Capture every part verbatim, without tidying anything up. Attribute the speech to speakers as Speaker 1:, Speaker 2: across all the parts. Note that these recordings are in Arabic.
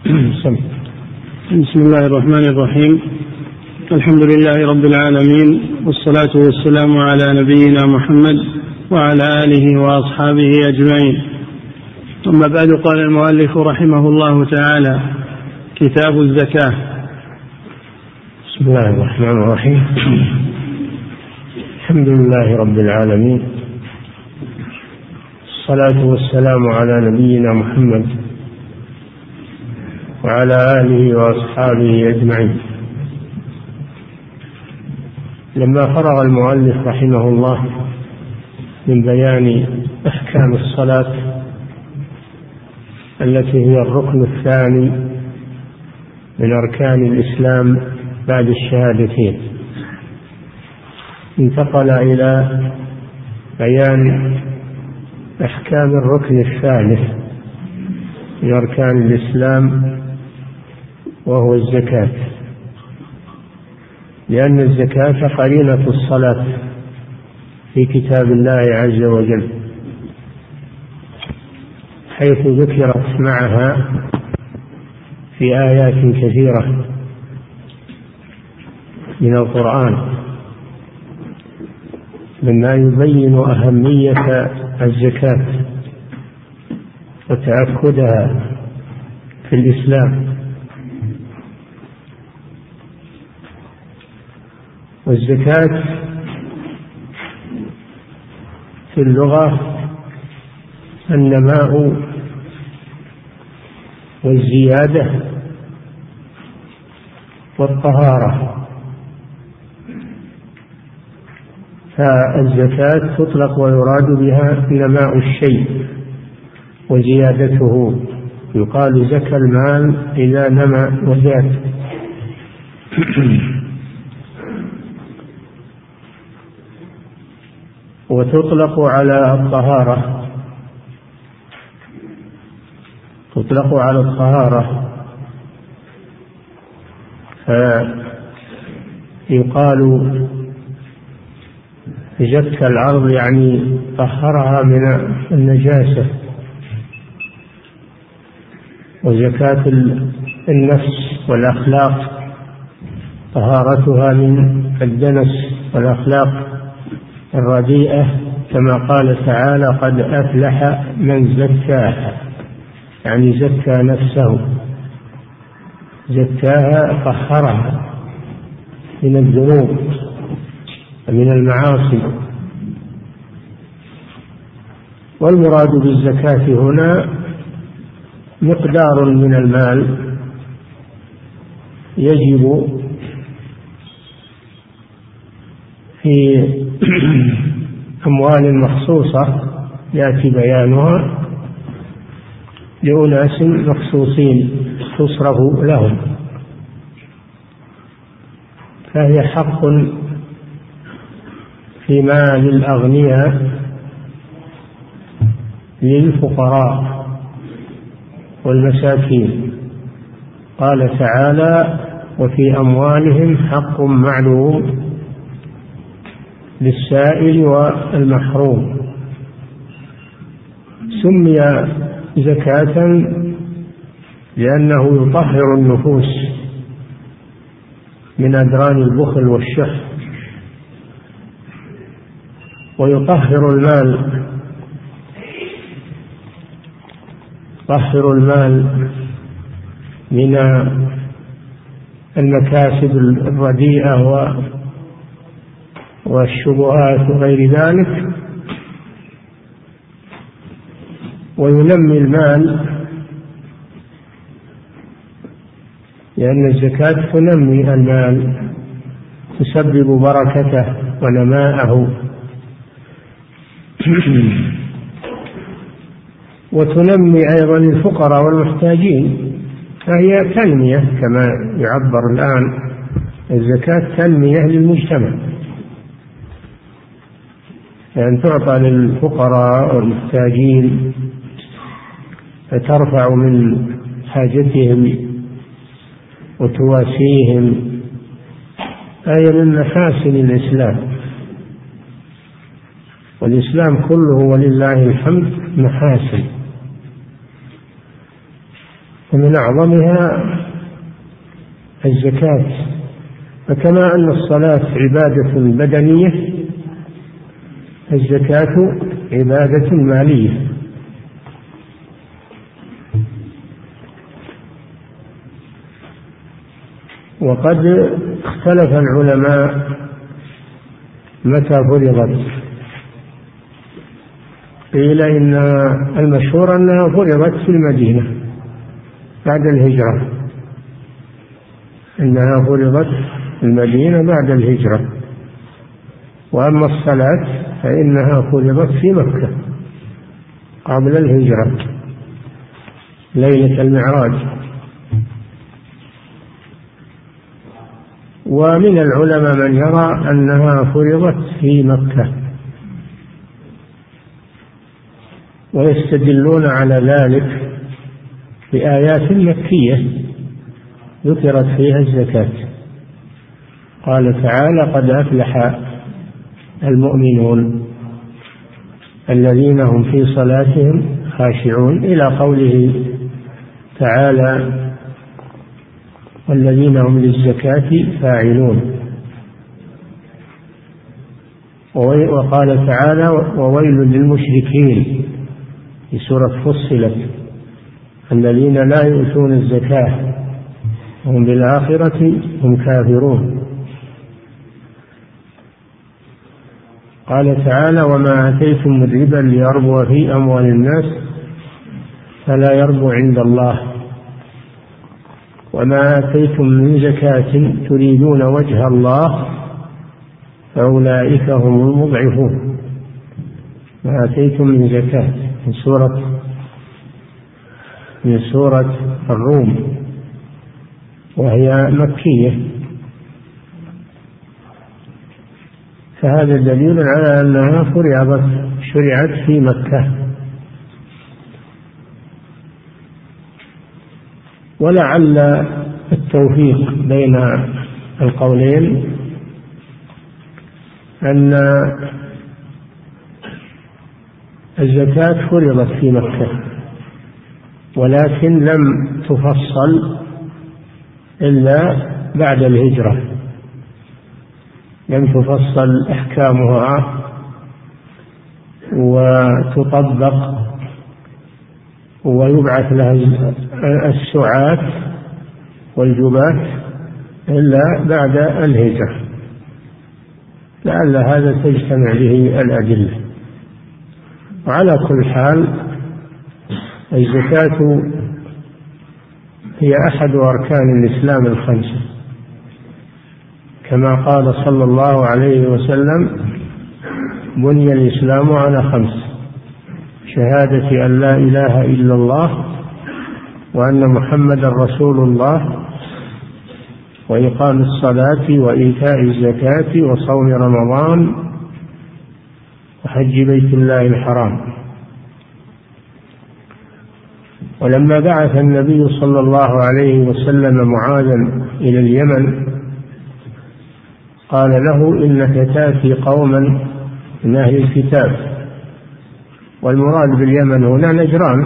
Speaker 1: بسم الله الرحمن الرحيم. الحمد لله رب العالمين، والصلاة والسلام على نبينا محمد وعلى آله وأصحابه أجمعين. ثم بعد، قال المؤلف رحمه الله تعالى: كتاب الزكاة.
Speaker 2: بسم الله الرحمن الرحيم. الحمد لله رب العالمين، الصلاة والسلام على نبينا محمد وعلى آله وأصحابه أجمعين. لما فرغ المؤلف رحمه الله من بيان أحكام الصلاة التي هي الركن الثاني من أركان الإسلام بعد الشهادتين، انتقل إلى بيان أحكام الركن الثالث من أركان الإسلام وهو الزكاة، لأن الزكاة قرينة الصلاة في كتاب الله عز وجل، حيث ذكرت معها في آيات كثيرة من القرآن مما يبين أهمية الزكاة وتأكدها في الإسلام. والزكاة في اللغة النماء والزيادة والطهارة، فالزكاة تطلق ويراد بها نماء الشيء وزيادته، يقال زكى المال إذا نمى وزاد. وتطلق على الطهارة، تطلق على الطهارة فيقال زكى الأرض يعني طهرها من النجاسة. وزكاة النفس والأخلاق طهارتها من الدنس والأخلاق الرديئة، كما قال تعالى: قد أفلح من زكاها، يعني زكى نفسه، زكاها طهرها من الذنوب ومن المعاصي. والمراد بالزكاة هنا مقدار من المال يجب في أموال مخصوصة يأتي بيانها لأناس مخصوصين تصرف لهم، فهي حق في مال الأغنياء للفقراء والمساكين. قال تعالى: وفي أموالهم حق معلوم للسائل والمحروم. سمي زكاة لأنه يطهر النفوس من أدران البخل والشح، ويطهر المال، يطهر المال من المكاسب الرديئة والشبهات وغير ذلك، وينمي المال، لأن الزكاة تنمي المال، تسبب بركته ونماءه، وتنمي أيضا الفقراء والمحتاجين، فهي تنمية كما يعبر الآن. الزكاة تنمية للمجتمع، لأن تعطى للفقراء والمحتاجين فترفع من حاجتهم وتواسيهم، هي من محاسن الإسلام. والإسلام كله ولله الحمد محاسن، ومن أعظمها الزكاة. فكما أن الصلاة عبادة بدنية، الزكاة عبادة مالية. وقد اختلف العلماء متى فرضت. قيل إن المشهور أنها فرضت في المدينة بعد الهجرة، إنها فرضت في المدينة بعد الهجرة. وأما الصلاة فإنها فرضت في مكة قبل الهجرة ليلة المعراج. ومن العلماء من يرى أنها فرضت في مكة، ويستدلون على ذلك بآيات مكية ذكرت فيها الزكاة. قال تعالى: قد أفلح المؤمنون الذين هم في صلاتهم خاشعون، إلى قوله تعالى: والذين هم للزكاة فاعلون. وقال تعالى: وويل للمشركين في سورة فصلت الذين لا يؤتون الزكاة وهم بالآخرة هم كافرون. قال تعالى: وما آتيتم من ربا ليربو في أموال الناس فلا يربو عند الله وما آتيتم من زكاة تريدون وجه الله فأولئك هم المضعفون. ما آتيتم من زكاة من سورة من سورة الروم، وهي مكية. فهذا دليل على أنها فرضت شرعت في مكة. ولعل التوفيق بين القولين أن الزكاة فرضت في مكة، ولكن لم تفصل إلا بعد الهجرة، لم تفصل أحكامها وتطبق ويبعث لها السعاة والجبات إلا بعد الهجرة. لعل هذا تجتمع به الأدلة. وعلى كل حال الزكاة هي أحد أركان الإسلام الخمسة، كما قال صلى الله عليه وسلم: بني الإسلام على خمس: شهادة أن لا إله إلا الله وأن محمدا رسول الله وإقام الصلاة وإيتاء الزكاة وصوم رمضان وحج بيت الله الحرام. ولما بعث النبي صلى الله عليه وسلم معاذا إلى اليمن قال له: إنك تأتي قوما من أهل الكتاب. والمراد باليمن هنا نجران،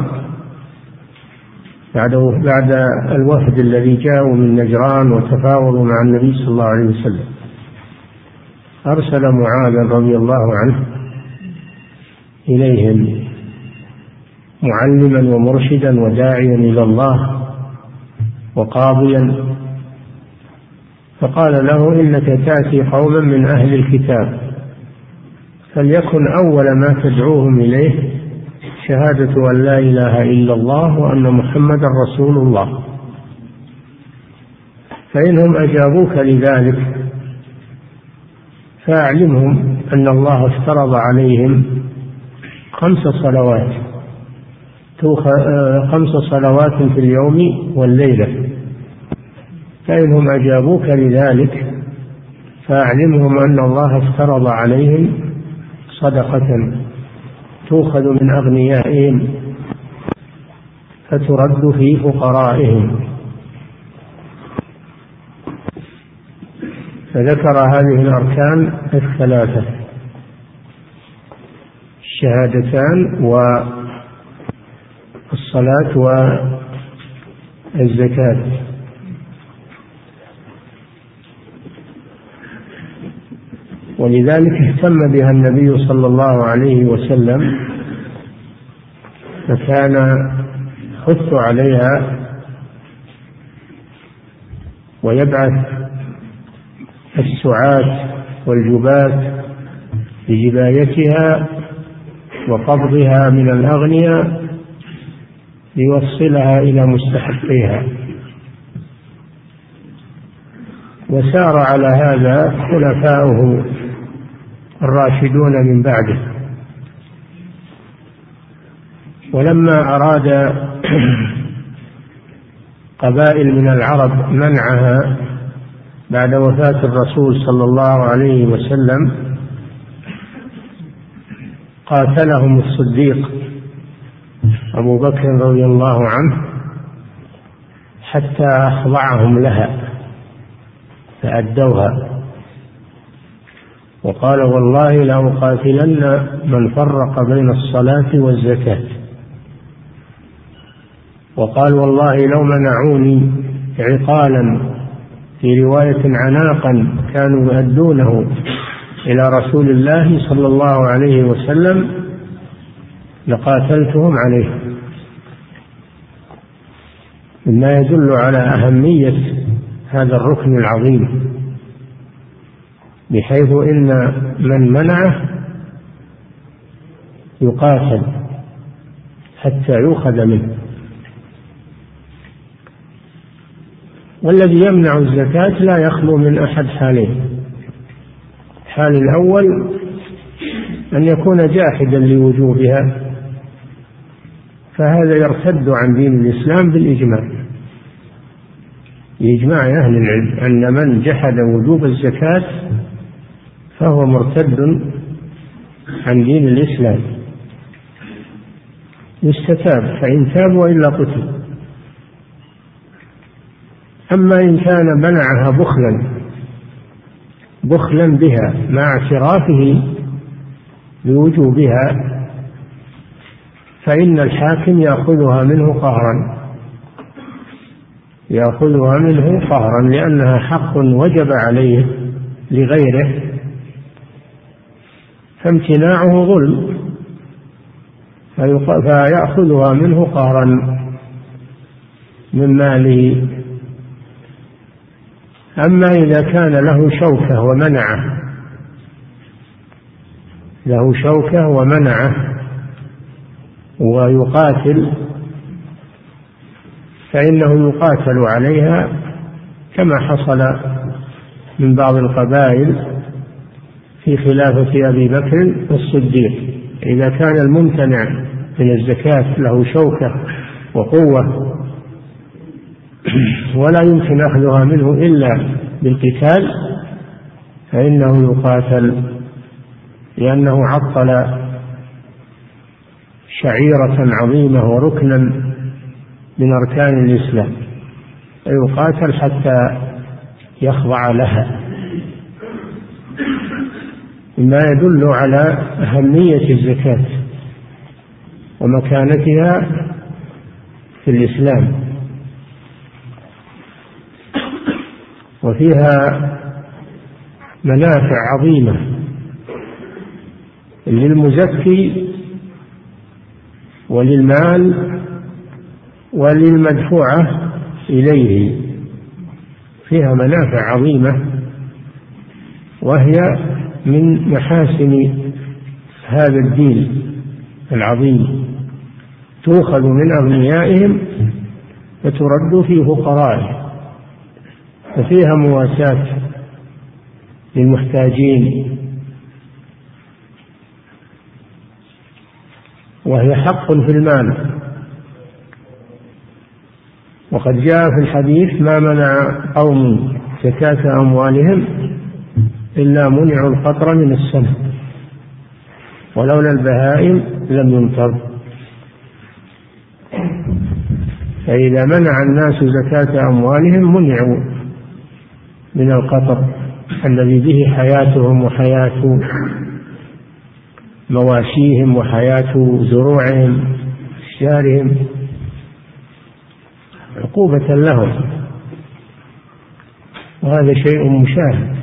Speaker 2: بعد الوفد الذي جاءوا من نجران وتفاوضوا مع النبي صلى الله عليه وسلم. أرسل معاذا رضي الله عنه إليهم معلما ومرشدا وداعيا إلى الله وقاضيا، فقال له: إنك تأتي قوما من أهل الكتاب، فليكن أول ما تدعوهم إليه شهادة أن لا إله إلا الله وأن محمدا رسول الله. فإنهم أجابوك لذلك فأعلمهم أن الله افترض عليهم خمس صلوات خمس صلوات في اليوم والليلة. فإنهم أجابوك لذلك فأعلمهم أن الله افترض عليهم صدقة تؤخذ من أغنيائهم فترد في فقرائهم. فذكر هذه الأركان الثلاثة: الشهادتان والصلاة الزكاة. ولذلك اهتم بها النبي صلى الله عليه وسلم، فكان يحث عليها ويبعث السعاة والجباة بجبايتها وقبضها من الأغنياء ليوصلها إلى مستحقيها. وسار على هذا خلفاؤه الراشدون من بعده. ولما أراد قبائل من العرب منعها بعد وفاة الرسول صلى الله عليه وسلم قاتلهم الصديق أبو بكر رضي الله عنه حتى أخضعهم لها فأدوها، وقال والله لأقاتلن من فرق بين الصلاة والزكاة. وقال والله لو منعوني عقالا، في رواية عناقا، كانوا يؤدونه إلى رسول الله صلى الله عليه وسلم لقاتلتهم عليه، مما يدل على أهمية هذا الركن العظيم، بحيث إن من منعه يقاتل حتى يؤخذ منه. والذي يمنع الزكاة لا يخلو من أحد حالين: الحال الأول أن يكون جاحدا لوجوبها، فهذا يرتد عن دين الإسلام بالإجماع، بإجماع أهل العلم أن من جحد وجوب الزكاة فهو مرتد عن دين الإسلام، يستتاب، فإن تاب وإلا قتل. أما إن كان منعها بخلا بخلا بها مع اعترافه بوجوبها فإن الحاكم يأخذها منه قهرا يأخذها منه قهرا لأنها حق وجب عليه لغيره، فامتناعه ظلم، فيأخذها منه قهرا من ماله. أما إذا كان له شوكة ومنعه له شوكة ومنعه ويقاتل، فإنه يقاتل عليها كما حصل من بعض القبائل في خلافة أبي بكر الصديق. إذا كان الممتنع من الزكاة له شوكة وقوة ولا يمكن أخذها منه إلا بالقتال فإنه يقاتل، لأنه عطل شعيرة عظيمة وركنا من أركان الإسلام، فيقاتل حتى يخضع لها، مما يدل على أهمية الزكاة ومكانتها في الإسلام. وفيها منافع عظيمة للمزكي وللمال وللمدفوعة إليه، فيها منافع عظيمة، وهي من محاسن هذا الدين العظيم، تؤخذ من أغنيائهم فترد في فقرائهم، ففيها مواساة للمحتاجين، وهي حق في المال. وقد جاء في الحديث: ما منع قوم زكاة أموالهم إلا منعوا القطر من السماء ولولا البهائم لم يمطر. فإذا منع الناس زكاة أموالهم منعوا من القطر الذي به حياتهم وحياة مواشيهم وحياة زروعهم أشجارهم عقوبة لهم، وهذا شيء مشاهد.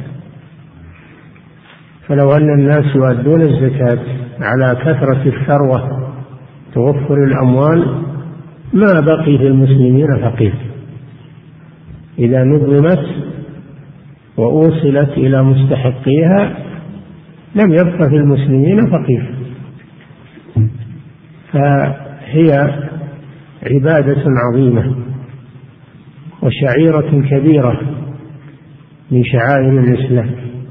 Speaker 2: فلو أن الناس يؤدون الزكاة على كثرة الثروة توفر الأموال ما بقي في المسلمين فقير. إذا نظمت وأوصلت إلى مستحقيها لم يبق في المسلمين فقير. فهي عبادة عظيمة وشعيرة كبيرة من شعائر الإسلام،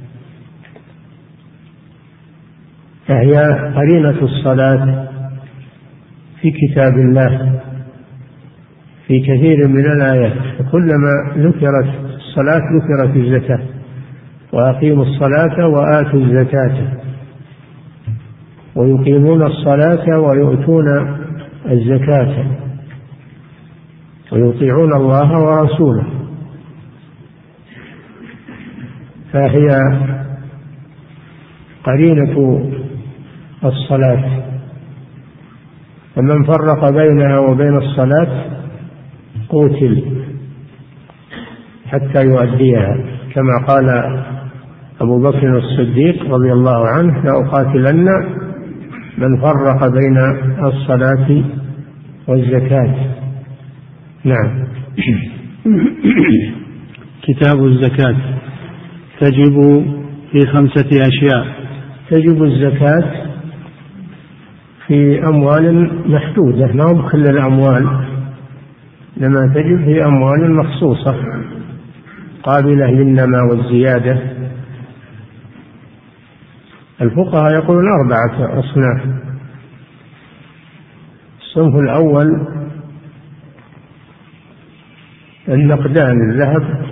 Speaker 2: فهي قرينة الصلاة في كتاب الله في كثير من الآيات، فكلما ذكرت الصلاة ذكرت الزكاة، وأقيموا الصلاة وآتوا الزكاة، ويقيمون الصلاة ويؤتون الزكاة ويطيعون الله ورسوله. فهي قرينة الصلاة، فمن فرق بينها وبين الصلاة قتل حتى يؤديها، كما قال أبو بكر الصديق رضي الله عنه: لأقاتلن من فرق بين الصلاة والزكاة. نعم.
Speaker 1: كتاب الزكاة تجب في خمسة أشياء.
Speaker 2: تجب الزكاة في أموال محدودة، ما هو بكل الأموال، لما تجب في أموال مخصوصة قابلة للنماء والزيادة. الفقهاء يقولون أربعة أصناف. الصنف الأول النقدان، الذهب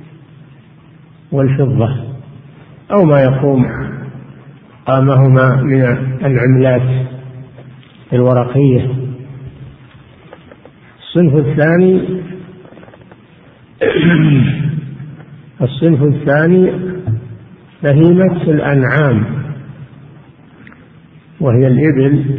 Speaker 2: والفضة أو ما يقوم قامهما من العملات الورقية. الصنف الثاني الصنف الثاني بهيمة الأنعام، وهي الإبل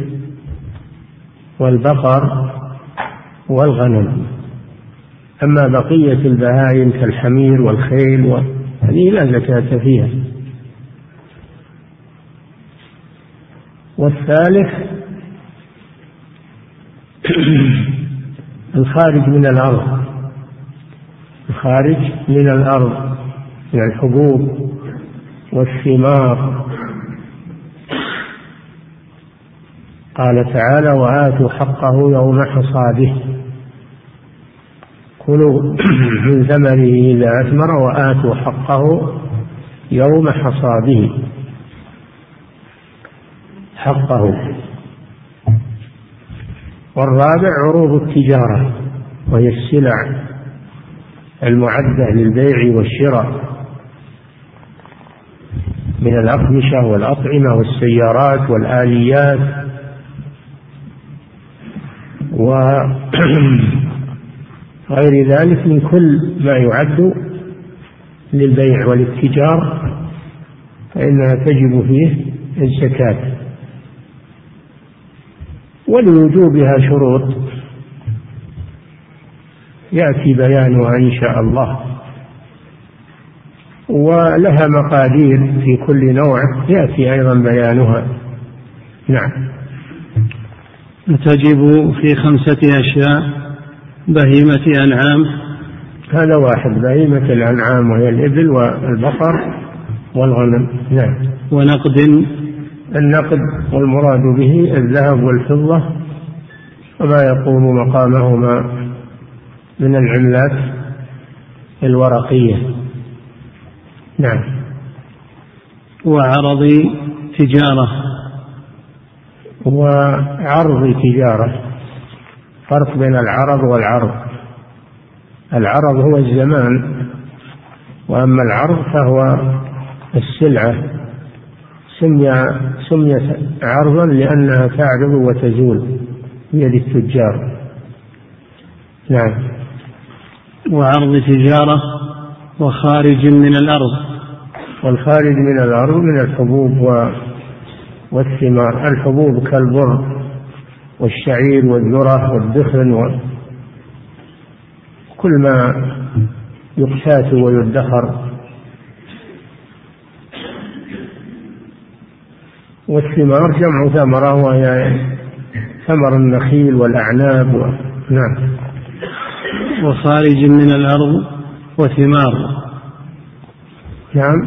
Speaker 2: والبقر والغنم. أما بقية البهائم كالحمير والخيل هذه لا زكاة فيها. والثالث الخارج من الأرض، الخارج من الأرض من الحبوب والثمار. قال تعالى: وآتوا حقه يوم حصاده، كلوا من ثمره إذا أثمر وآتوا حقه يوم حصاده، حقه. والرابع عروض التجارة، وهي السلع المعدة للبيع والشراء من الأقمشة والأطعمة والسيارات والآليات وغير ذلك من كل ما يعد للبيع والاتجار، فإنها تجب فيه الزكاة. ولوجوبها شروط يأتي بيانها إن شاء الله، ولها مقادير في كل نوع يأتي أيضا بيانها. نعم.
Speaker 1: تجب في خمسة أشياء: بهيمة أنعام،
Speaker 2: هذا واحد، بهيمة الأنعام وهي الإبل والبقر والغنم. نعم.
Speaker 1: ونقد،
Speaker 2: النقد والمراد به الذهب والفضة وما يقوم مقامهما من العملات الورقية. نعم.
Speaker 1: وعرض تجارة،
Speaker 2: وعرض تجارة، فرق بين العرض والعرض. العرض هو الزمان، وأما العرض فهو السلعة. سمي سميت عرضا لأنها تعرض وتزول بيد التجار. نعم.
Speaker 1: وعرض تجارة وخارج من الأرض،
Speaker 2: والخارج من الأرض من الحبوب والثمار. الحبوب كالبر والشعير والذرة والدخن كل ما يقتات ويدخر. والثمار جمع ثمرة، وهي ثمر النخيل والأعناب و... نعم.
Speaker 1: وخارج من الأرض وثمار.
Speaker 2: نعم.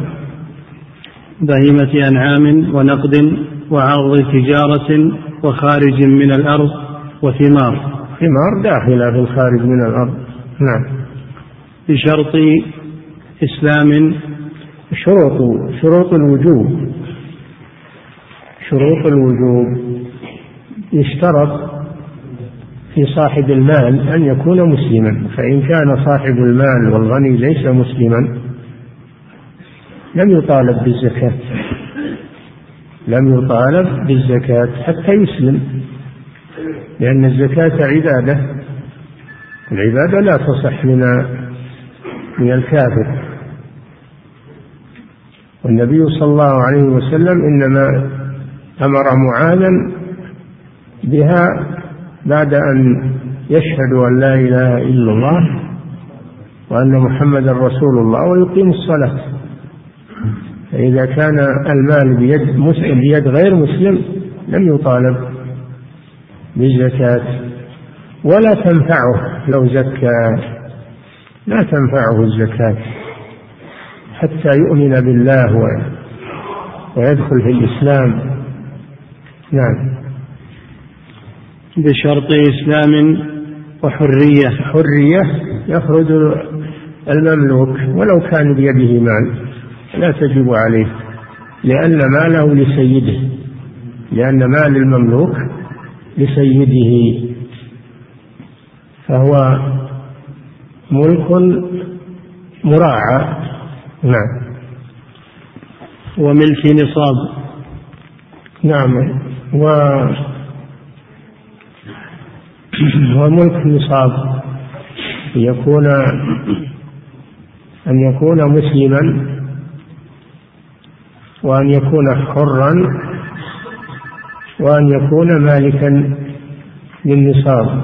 Speaker 1: بهيمة أنعام ونقد وعرض تجارة وخارج من الأرض وثمار.
Speaker 2: ثمار داخلة في الخارج من الأرض. نعم.
Speaker 1: بشرط إسلام.
Speaker 2: شروط شروط الوجوب شروط الوجوب يشترط في صاحب المال أن يكون مسلما، فإن كان صاحب المال والغني ليس مسلما لم يطالب بالزكاة لم يطالب بالزكاة حتى يسلم، لأن الزكاة عبادة، العبادة لا تصح من من الكافر. والنبي صلى الله عليه وسلم إنما أمر معاذا بها بعد أن يشهد أن لا إله إلا الله وأن محمدا رسول الله ويقيم الصلاة. فإذا كان المال بيد مسلم بيد غير مسلم لم يطالب بالزكاة، ولا تنفعه لو زكى، لا تنفعه الزكاة حتى يؤمن بالله ويدخل في الإسلام. نعم.
Speaker 1: بشرط إسلام وحرية.
Speaker 2: حرية يخرج المملوك ولو كان بيده مال لا تجب عليه، لأن ماله لسيده، لأن مال المملوك لسيده، فهو ملك مراعى. نعم.
Speaker 1: وملك نصاب.
Speaker 2: نعم. و وملك نصاب يكون أن يكون مسلما وأن يكون حرا وأن يكون مالكا للنصاب.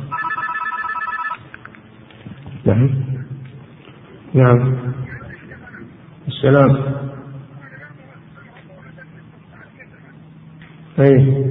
Speaker 2: نعم. نعم. السلام. أي.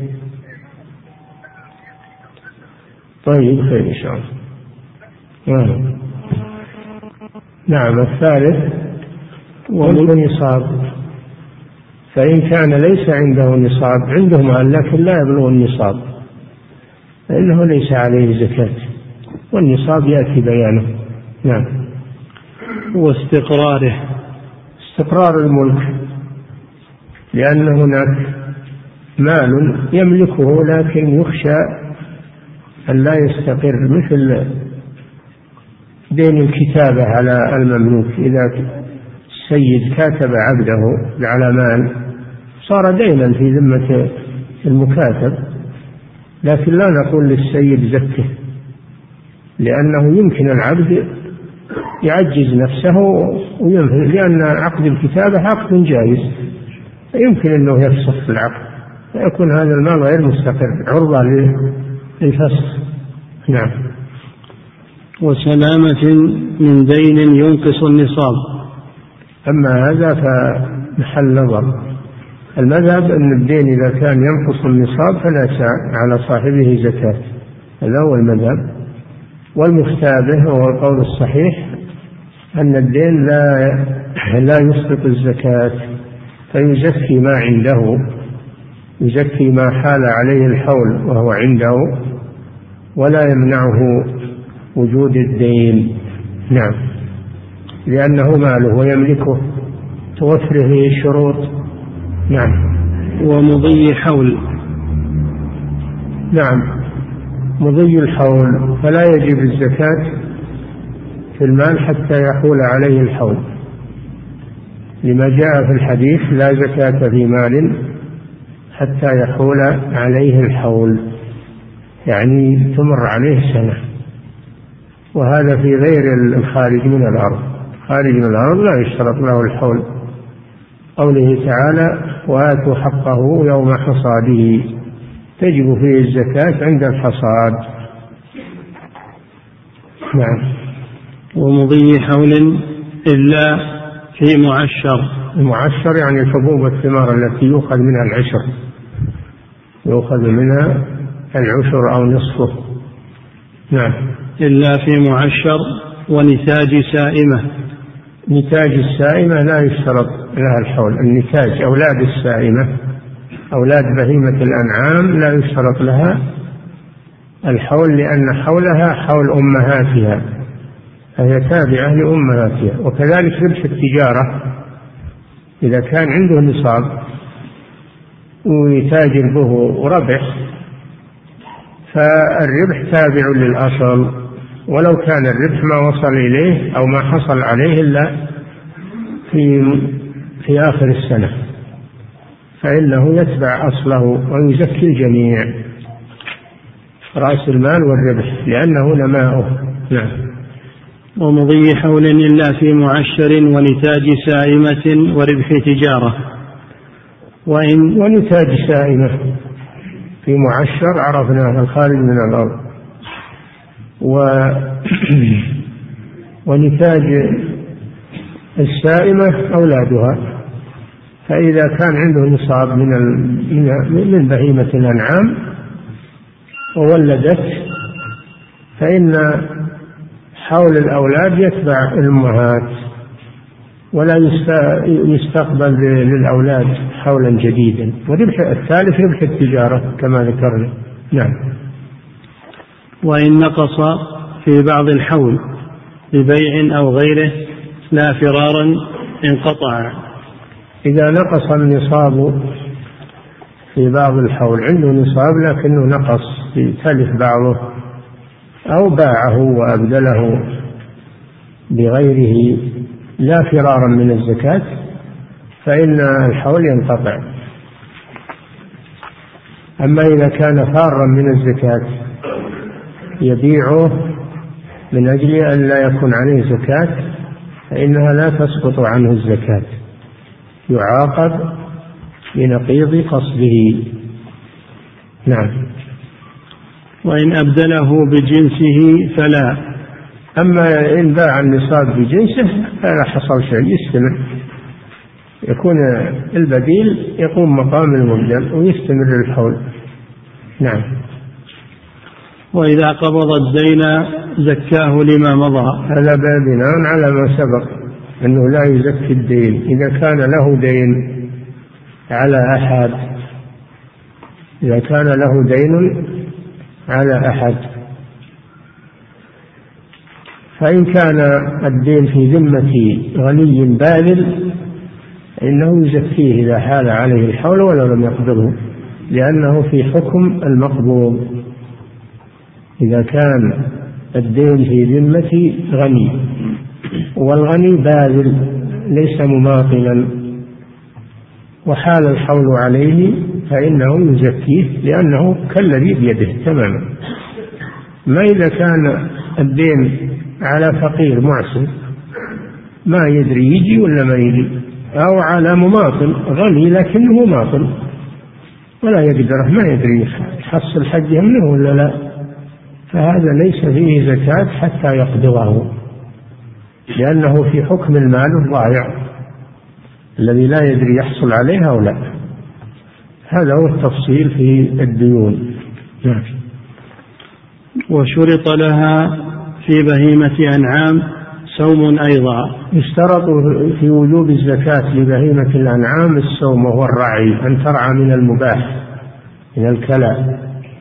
Speaker 2: طيب خير إن شاء الله. نعم. نعم. الثالث وملك نصاب، فإن كان ليس عنده نصاب، عنده مال لكن لا يبلغ النصاب فإنه ليس عليه زكاة، والنصاب يأتي بيانه. نعم.
Speaker 1: واستقراره.
Speaker 2: استقرار الملك، لأن هناك مال يملكه لكن يخشى أن لا يستقر، مثل دين الكتابة على المملوك. إذا السيد كاتب عبده على مال صار دينا في ذمة المكاتب، لكن لا نقول للسيد زكه، لأنه يمكن العبد يعجز نفسه وينفذ، لأن عقد الكتابة عقد جائز يمكن أنه يفسخ في العقد فيكون هذا المال غير مستقر عرضة للفسخ. نعم.
Speaker 1: وسلامة من دين ينقص النصاب.
Speaker 2: أما هذا فمحل نظر. المذهب أن الدين إذا كان ينقص النصاب فلا على صاحبه زكاة، هذا هو المذهب. والمفتى به هو القول الصحيح أن الدين لا لا يسقط الزكاة، فيزكي ما عنده، يزكي ما حال عليه الحول وهو عنده، ولا يمنعه وجود الدين. نعم. لأنه ماله ويملكه توفر فيه الشروط. نعم.
Speaker 1: ومضي حول.
Speaker 2: نعم. مضي الحول، فلا يجب الزكاة في المال حتى يحول عليه الحول، لما جاء في الحديث لا زكاة في مال حتى يحول عليه الحول، يعني تمر عليه سنة، وهذا في غير الخارج من الأرض. خارج من الأرض لا يشترط له الحول، قوله تعالى وآتوا حقه يوم حصاده، تجب فيه الزكاة عند الحصاد. نعم.
Speaker 1: ومضي حول إلا في معشر.
Speaker 2: المعشر يعني الحبوب والثمار التي يؤخذ منها العشر، يؤخذ منها العشر أو نصفه. نعم.
Speaker 1: إلا في معشر ونتاج سائمة.
Speaker 2: نتاج السائمة لا يشترط لها الحول. النتاج أولاد السائمة، أولاد بهيمة الأنعام لا يشترط لها الحول، لأن حولها حول أمهاتها، فهي تابعة لأمهاتها. وكذلك ربح التجارة إذا كان عنده نصاب ويتاجر به وربح، فالربح تابع للأصل، ولو كان الربح ما وصل إليه أو ما حصل عليه إلا في في آخر السنة، فإنه يتبع أصله ويزكي الجميع، رأس المال والربح، لأنه نماؤه. نعم.
Speaker 1: ومضي حول إلا في معشر ونتاج سائمة وربح تجارة.
Speaker 2: وإن ونتاج سائمة في معشر عرفناه الخارج من الأرض، و ونتاج السائمة أولادها، فإذا كان عنده نصاب من من بهيمة الأنعام وولدت، فإن حول الأولاد يتبع الأمهات، ولا يستقبل للأولاد حولا جديدا. وربح الثالث ربح التجارة كما ذكرنا. نعم.
Speaker 1: وإن نقص في بعض الحول ببيع أو غيره لا فرارا انقطع.
Speaker 2: إذا نقص النصاب في بعض الحول، عنده نصاب لكنه نقص تلف بعضه أو باعه وأبدله بغيره لا فرارا من الزكاة، فإن الحول ينقطع. أما إذا كان فارا من الزكاة يبيعه من أجل أن لا يكون عليه زكاة، فإنها لا تسقط عنه الزكاة، يعاقب بنقيض قصده. نعم.
Speaker 1: وإن أبدله بجنسه فلا.
Speaker 2: أما إن باع النصاب بجنسه فلا حصل شيء، يستمر، يكون البديل يقوم مقام المبدل ويستمر الحول. نعم.
Speaker 1: وإذا قبض الدين زكاه لما مضى.
Speaker 2: هذا بناء على ما سبق أنه لا يزكي الدين. إذا كان له دين على أحد، إذا كان له دين على أحد، فإن كان الدين في ذمة غني باذل إنه يزكيه إذا حال عليه الحول ولو لم يقبضه، لأنه في حكم المقبوض. إذا كان الدين في ذمة غني والغني باذل ليس مماطلا وحال الحول عليه، فإنه يزكيه لأنه كالذي بيده تماما. ما إذا كان الدين على فقير معسر ما يدري يجي ولا ما يجي، أو على مماطل غني لكنه مماطل ولا يقدره، ما يدري يحصل حجه منه ولا لا، فهذا ليس فيه زكاة حتى يقبضه، لأنه في حكم المال الضائع الذي لا يدري يحصل عليه أو لا. هذا هو التفصيل في الديون. نعم.
Speaker 1: وشرط لها في بهيمة أنعام سوم أيضا.
Speaker 2: يشترط في وجوب الزكاة لبهيمة الأنعام السوم، وهو الرعي، أن ترعى من المباح من الكلى.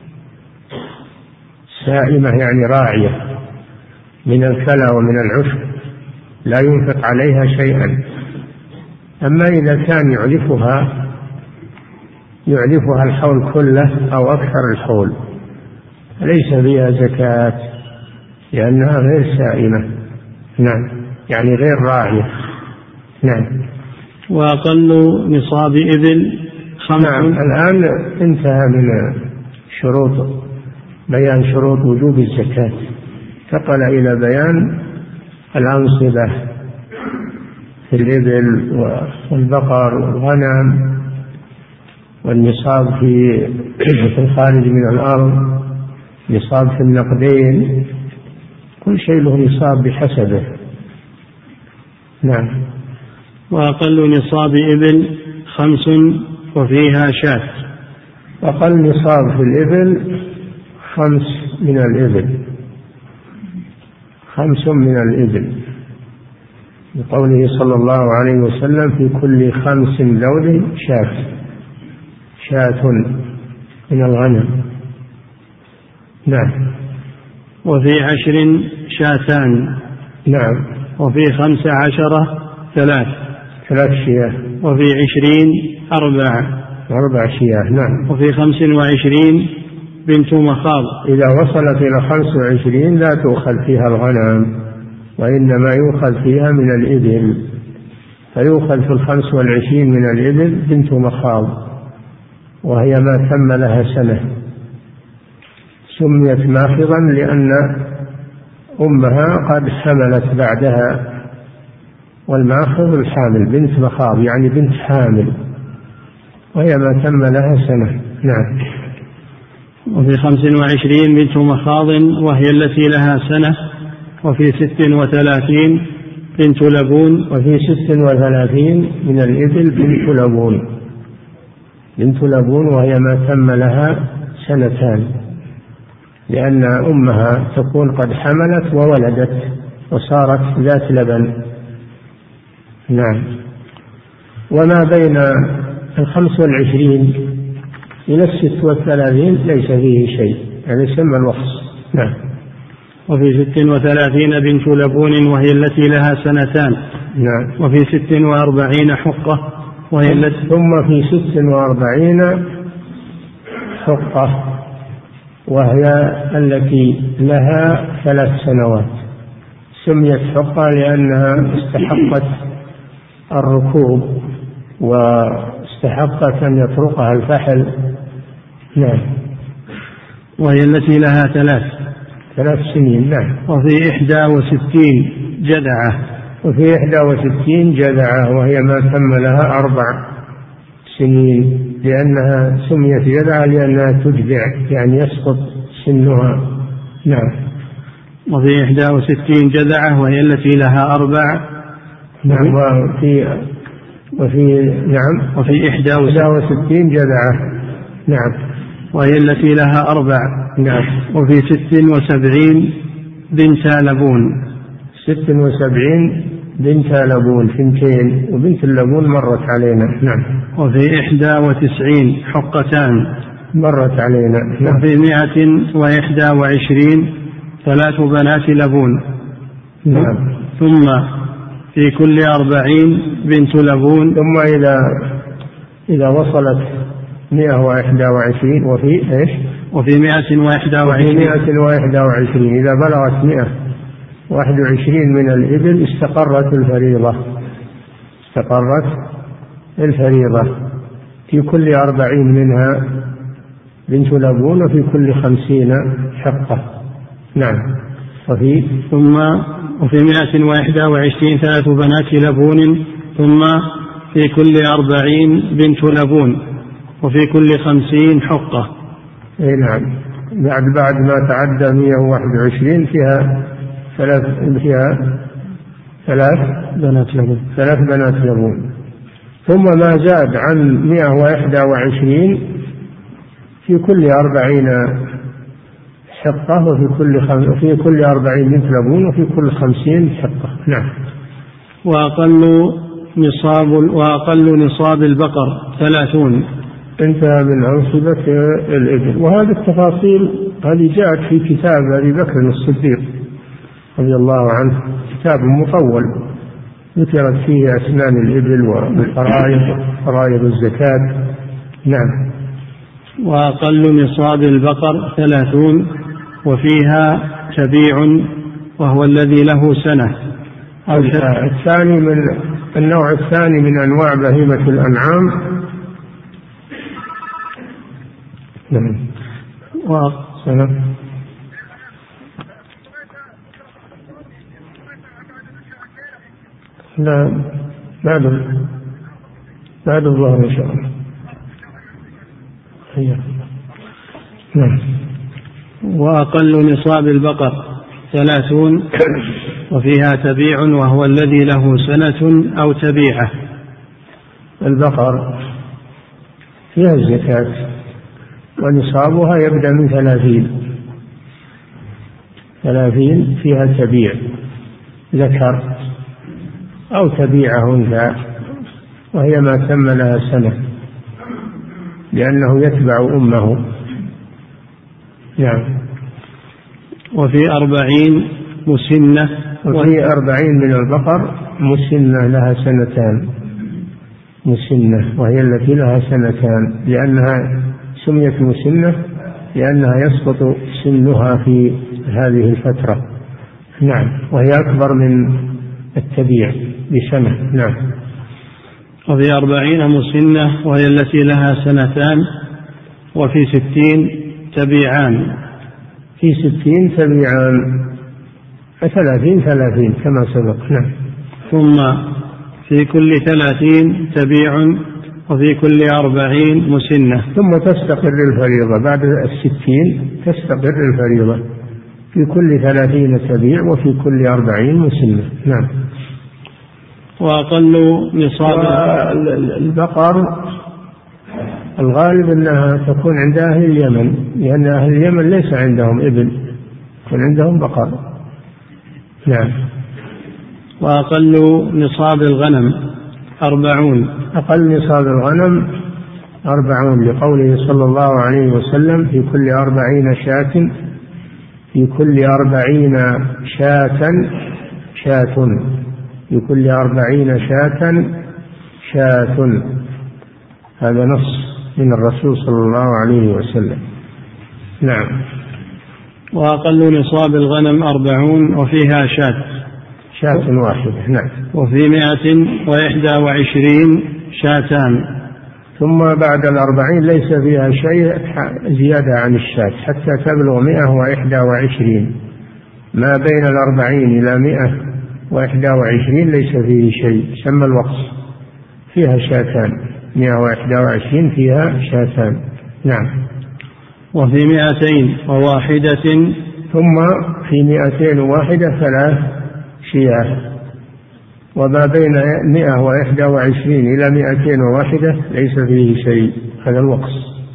Speaker 2: سائمة يعني راعية من الكلى ومن العشب لا ينفق عليها شيئا. أما إذا كان يعلفها يعلفها الحول كله أو أكثر الحول ليس فيها زكاة، لأنها غير سائمة. نعم، يعني غير راعية. نعم.
Speaker 1: وأقل نصاب إبل خمس.
Speaker 2: نعم. الآن انتهى من شروط بيان شروط وجوب الزكاة، انتقل إلى بيان الأنصبة في الإبل والبقر والغنم، والنصاب في الخارج من الأرض، نصاب في النقدين، كل شيء له نصاب بحسبه. نعم.
Speaker 1: وأقل نصاب إبل خمس وفيها شاة.
Speaker 2: أقل نصاب في الإبل خمس من الإبل، خمس من الإبل، بقوله صلى الله عليه وسلم في كل خمس ذود شاة، شاة من الغنم. نعم.
Speaker 1: وفي عشر شاتان.
Speaker 2: نعم.
Speaker 1: وفي خمس عشرة ثلاث
Speaker 2: ثلاث شياه.
Speaker 1: وفي عشرين أربع
Speaker 2: أربع شياه. نعم.
Speaker 1: وفي خمس وعشرين بنت مخاض.
Speaker 2: إذا وصلت إلى خمس وعشرين لا تؤخذ فيها الغنم، وإنما يؤخذ فيها من الإبل، فيؤخذ في الخمس والعشرين من الإبل بنت مخاض، وهي ما تم لها سنة. سميت ماخضا لأن أمها قد حملت بعدها، والماخض الحامل، بنت مخاض يعني بنت حامل، وهي ما تم لها سنة. نعم.
Speaker 1: وفي خمس وعشرين بنت مخاض وهي التي لها سنة. وفي ست وثلاثين بنت لبون.
Speaker 2: وفي ست وثلاثين من الإبل بنت لبون، بنت لبون وهي ما تم لها سنتان، لأن أمها تكون قد حملت وولدت وصارت ذات لبن. نعم. وما بين الخمس والعشرين إلى الست والثلاثين ليس فيه شيء، يعني يسمى الوخص. نعم.
Speaker 1: وفي ست وثلاثين بنت لبون وهي التي لها سنتان.
Speaker 2: نعم.
Speaker 1: وفي ست وأربعين حقة وهي التي
Speaker 2: ثم في ست وأربعين حقة وهي التي لها ثلاث سنوات. سميت حقة لأنها استحقت الركوب واستحقت أن يطرقها الفحل. نعم.
Speaker 1: وهي التي لها ثلاث
Speaker 2: ثلاث سنين. نعم.
Speaker 1: وفي إحدى وستين جدعة.
Speaker 2: وفي إحدى وستين جدعة وهي ما تم لها أربع سنين، لأنها سميت جدعة لأنها تجدع يعني يسقط سنها. نعم.
Speaker 1: وفي إحدى وستين جدعة وهي التي لها أربع.
Speaker 2: نعم. وفي وفي نعم
Speaker 1: وفي إحدى
Speaker 2: وستين جدعة. نعم.
Speaker 1: وهي التي لها أربع.
Speaker 2: نعم.
Speaker 1: وفي ست وسبعين بنت لبون.
Speaker 2: ست وسبعين بنت لبون، ثنتين، وبنت اللبون مرت علينا. نعم.
Speaker 1: وفي إحدى وتسعين حقتان
Speaker 2: مرت علينا.
Speaker 1: نعم. وفي مائة وإحدى وعشرين ثلاث بنات لبون.
Speaker 2: نعم.
Speaker 1: ثم في كل أربعين بنت لبون.
Speaker 2: ثم إذا إذا وصلت مئة وإحدى وعشرين وفي إيش؟
Speaker 1: وفي مائة وإحدى وعشرين
Speaker 2: مائة وإحدى وعشرين إذا بلغت مئة واحد وعشرين من الإبل استقرت الفريضة، استقرت الفريضة في كل أربعين منها بنت لبون، وفي كل خمسين حقة. نعم. وفي
Speaker 1: ثم وفي مائة وإحدى وعشرين ثلاث بنات لبون. ثم في كل أربعين بنت لبون، وفي كل خمسين حقة.
Speaker 2: اي نعم. بعد بعد ما تعدى مئة وواحد وعشرين فيها ثلاث فيها ثلاث
Speaker 1: بنات لبون
Speaker 2: ثلاث بنات لبون. ثم ما زاد عن مئة وإحدى وعشرين في كل أربعين حقة، وفي كل خم... في كل أربعين بنت لبون، وفي كل خمسين حقة. نعم.
Speaker 1: وأقل نصاب وأقل نصاب البقر ثلاثون.
Speaker 2: انتهى من أنصبة الإبل. وهذه التفاصيل هذه جاءت في كتاب أبي بكر الصديق رضي الله عنه، كتاب مطول ذكرت فيه أسنان الإبل والفرائض، فرائض الزكاة. نعم.
Speaker 1: وأقل نصاب البقر ثلاثون، وفيها شبيع وهو الذي له سنة.
Speaker 2: الثاني من النوع الثاني من أنواع بهيمة الأنعام. نعم. وسنة لا بعد بعد الظهر إن شاء الله. نعم.
Speaker 1: وأقل نصاب البقر ثلاثون وفيها تبيع وهو الذي له سنة أو تبيعة.
Speaker 2: البقر فيها الزكاة ونصابها يبدأ من ثلاثين ثلاثين فيها تبيع ذكر أو تبيعة أنثى، وهي ما تم لها سنة لأنه يتبع أمه. نعم.
Speaker 1: وفي أربعين مسنة،
Speaker 2: وفي أربعين من البقر مسنة لها سنتان، مسنة وهي التي لها سنتان، لأنها سميت مسنة لأنها يسقط سنها في هذه الفترة. نعم. وهي أكبر من التبيع بسنة. نعم.
Speaker 1: وفي أربعين مسنة وهي التي لها سنتان. وفي ستين تبيعان.
Speaker 2: في ستين تبيعان، ثلاثين ثلاثين كما سبق. نعم.
Speaker 1: ثم في كل ثلاثين تبيع وفي كل أربعين مسنة.
Speaker 2: ثم تستقر الفريضة بعد الستين، تستقر الفريضة في كل ثلاثين تبيع وفي كل أربعين مسنة. نعم.
Speaker 1: وأقل نصاب
Speaker 2: البقر الغالب أنها تكون عند أهل اليمن، لأن أهل اليمن ليس عندهم إبل، يكون عندهم بقر. نعم.
Speaker 1: وأقل نصاب الغنم أربعون.
Speaker 2: أقل نصاب الغنم أربعون، لقوله صلى الله عليه وسلم في كل أربعين شاة في كل أربعين شاة شاة في كل أربعين شاة شاة. هذا نص من الرسول صلى الله عليه وسلم. نعم.
Speaker 1: وأقل نصاب الغنم أربعون وفيها شاة
Speaker 2: شاة واحدة. نعم.
Speaker 1: وفي مائة وإحدى وعشرين شاتان.
Speaker 2: ثم بعد الأربعين ليس فيها شيء زيادة عن الشاة حتى تبلغ مائة وإحدى وعشرين، ما بين الأربعين إلى مائة وإحدى وعشرين ليس فيه شيء، سمى الوقص، فيها شاتان، مائة وإحدى وعشرين فيها شاتان. نعم.
Speaker 1: وفي مائتين وواحدة.
Speaker 2: ثم في مائتين وواحدة ثلاث شياه، وما بين مائة وإحدى وعشرين إلى مائتين وواحدة ليس فيه شيء، هذا الوقص.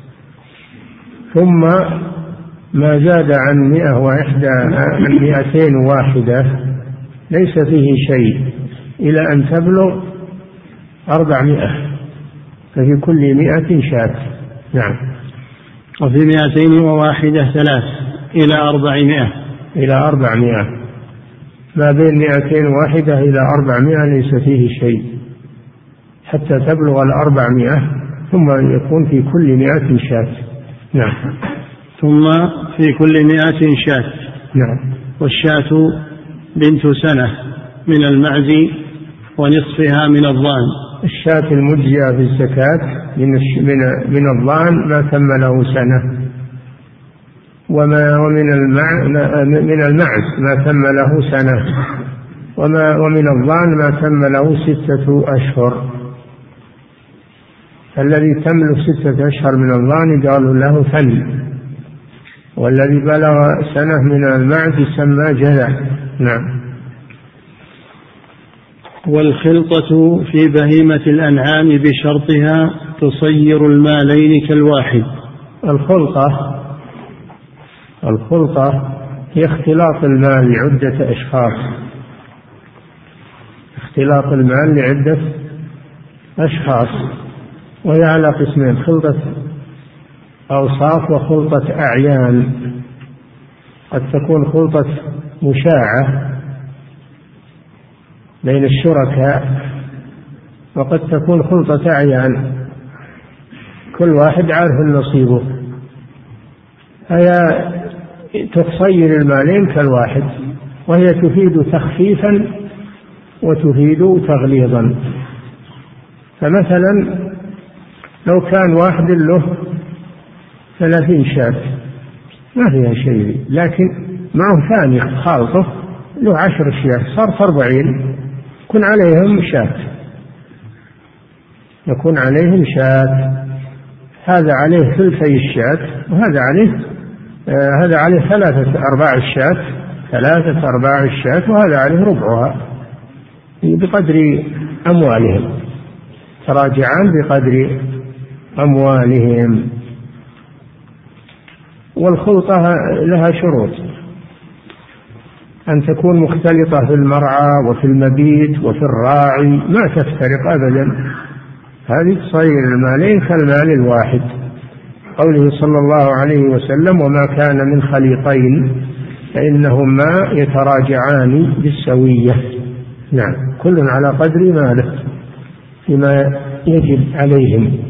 Speaker 2: ثم ما زاد عن مائة وإحدى عن مائتين وواحدة ليس فيه شيء إلى أن تبلغ أربعمائة، ففي كل مائة شاة. نعم.
Speaker 1: وفي مائتين وواحدة ثلاث إلى أربعمائة
Speaker 2: إلى أربعمائة، ما بين مائتين واحدة إلى أربعمائة ليس فيه شيء حتى تبلغ الأربعمائة، ثم يكون في كل مائة شاة. نعم.
Speaker 1: ثم في كل مائة شاة.
Speaker 2: نعم.
Speaker 1: والشاة بنت سنة من المعز ونصفها من الضان.
Speaker 2: الشاة المجزئة في الزكاة من من الضان ما تم له سنة، وما ومن من المعز ما تم له سنة، وما ومن الضان ما تم له ستة أشهر. الذي تملك ستة أشهر من الضان قالوا له ثني، والذي بلغ سنة من المعز يسمى جذع. نعم.
Speaker 1: والخلطة في بهيمة الأنعام بشرطها تصير المالين كالواحد.
Speaker 2: الخلطة الخلطة هي اختلاط المال لعدة أشخاص، اختلاط المال لعدة أشخاص، وهي على قسمين: خلطة أوصاف وخلطة أعيان. قد تكون خلطة مشاعة بين الشركاء، وقد تكون خلطة أعيان كل واحد عارف نصيبه، هي تصير المالين كالواحد، وهي تفيد تخفيفا وتفيد تغليظا. فمثلا لو كان واحد له ثلاثين شاة ما فيها شيء، لكن معه ثاني خالطه له عشر شاة صار أربعين، يكون عليهم شاة يكون عليهم شاة هذا عليه ثلثي الشاة، وهذا عليه آه هذا عليه ثلاثة أرباع الشاة، ثلاثة أرباع الشاة، وهذا عليه ربعها بقدر أموالهم، تراجعان بقدر أموالهم. والخلطة لها شروط، أن تكون مختلطة في المرعى وفي المبيت وفي الراعي، ما تفترق أبدا، هذه تصير المالين كالمال الواحد. قوله صلى الله عليه وسلم: وما كان من خليطين فإنهما يتراجعان بالسوية. نعم، كل على قدر ماله فيما يجب عليهم.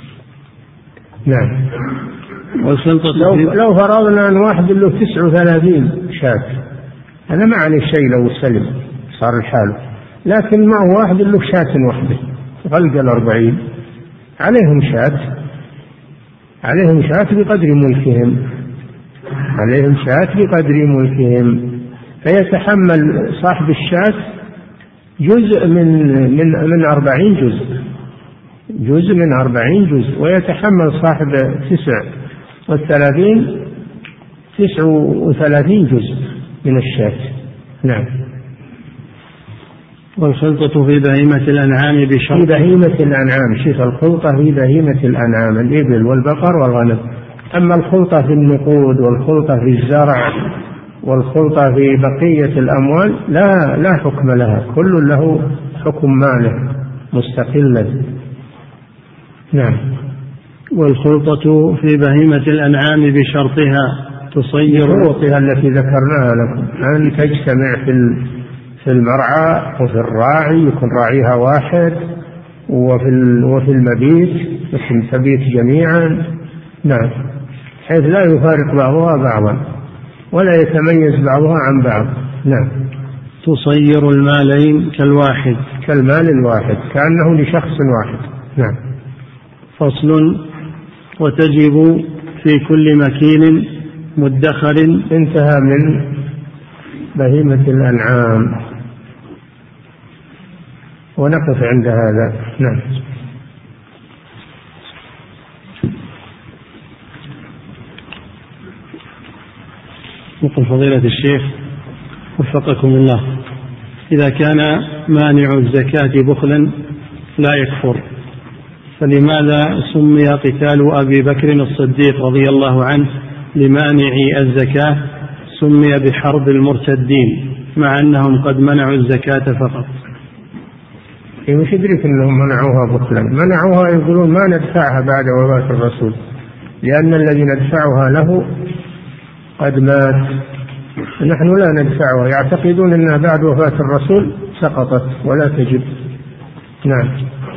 Speaker 2: نعم. لو, لو فرضنا أن واحد له تسع وثلاثين شاة، هذا ما عليه شيء لو سلم صار الحال، لكن معه واحد له شاة واحدة غلق الأربعين، عليهم شاة عليهم شاة بقدر ملكهم عليهم شاة بقدر ملكهم فيتحمل صاحب الشاة جزء من من من أربعين جزء جزء من أربعين جزء، ويتحمل صاحب تسع والثلاثين تسع وثلاثين جزء من الشاة. نعم.
Speaker 1: والخلطة في بهيمة الأنعام بشرط.
Speaker 2: في بهيمة الأنعام، شوف الخلطة في بهيمة الأنعام، الإبل والبقر والغنم. أما الخلطة في النقود والخلطة في الزرع والخلطة في بقية الأموال لا لا حكم لها، كل له حكم ماله مستقلا. نعم.
Speaker 1: والخلطة في بهيمة الأنعام بشرطها تصير
Speaker 2: شروطها التي ذكرناها لكم، أن تجتمع في في المرعى وفي الراعي، يكون راعيها واحد، وفي وفي المبيت يكون تبيت جميعا. نعم، حيث لا يفارق بعضها بعضا ولا يتميز بعضها عن بعض. نعم.
Speaker 1: تصير المالين كالواحد،
Speaker 2: كالمال الواحد، كأنه لشخص واحد. نعم.
Speaker 1: فصل. وتجب في كل مكين مدخر.
Speaker 2: انتهى من بهيمة الأنعام، ونقف عند هذا. نعم.
Speaker 1: يقول فضيلة الشيخ وفقكم الله: إذا كان مانع الزكاة بخلا لا يكفر، فلماذا سمي قتال أبي بكر الصديق رضي الله عنه لمانعي الزكاة سمي بحرب المرتدين مع أنهم قد منعوا الزكاة فقط؟
Speaker 2: مش يدرك أنهم منعوها بخلا، منعوها يقولون ما ندفعها بعد وفاة الرسول، لأن الذي ندفعها له قد مات، نحن لا ندفعها، يعتقدون أنها بعد وفاة الرسول سقطت ولا تجب. نعم.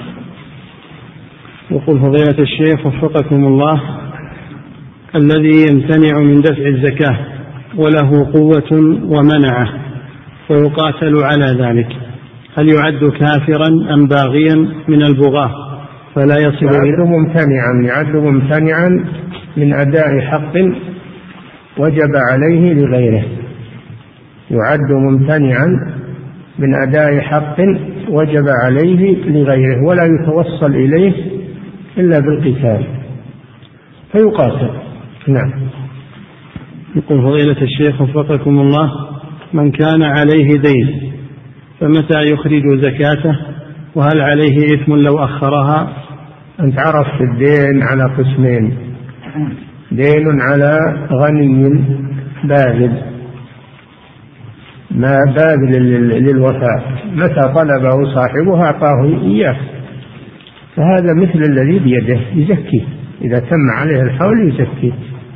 Speaker 1: يقول فضيلة الشيخ وفقكم الله: الذي يمتنع من دفع الزكاة وله قوة ومنعه ويقاتل على ذلك، هل يعد كافرا أم باغيا من البغاة فلا يصل؟
Speaker 2: يعد ممتنعا يعد ممتنعا من أداء حق وجب عليه لغيره، يعد ممتنعا من أداء حق وجب عليه لغيره، ولا يتوصل إليه إلا بالقتال فيقاتل. نعم.
Speaker 1: يقول فضيلة الشيخ وفقكم الله: من كان عليه دين فمتى يخرج زكاته، وهل عليه إثم لو أخرها؟
Speaker 2: أنت عرفت الدين على قسمين: دين على غني باذل، ما باذل للوفاء، متى طلبه صاحبه أعطاه إياه، فهذا مثل الذي بيده يزكيه، إذا تم عليه الحول يزكيه.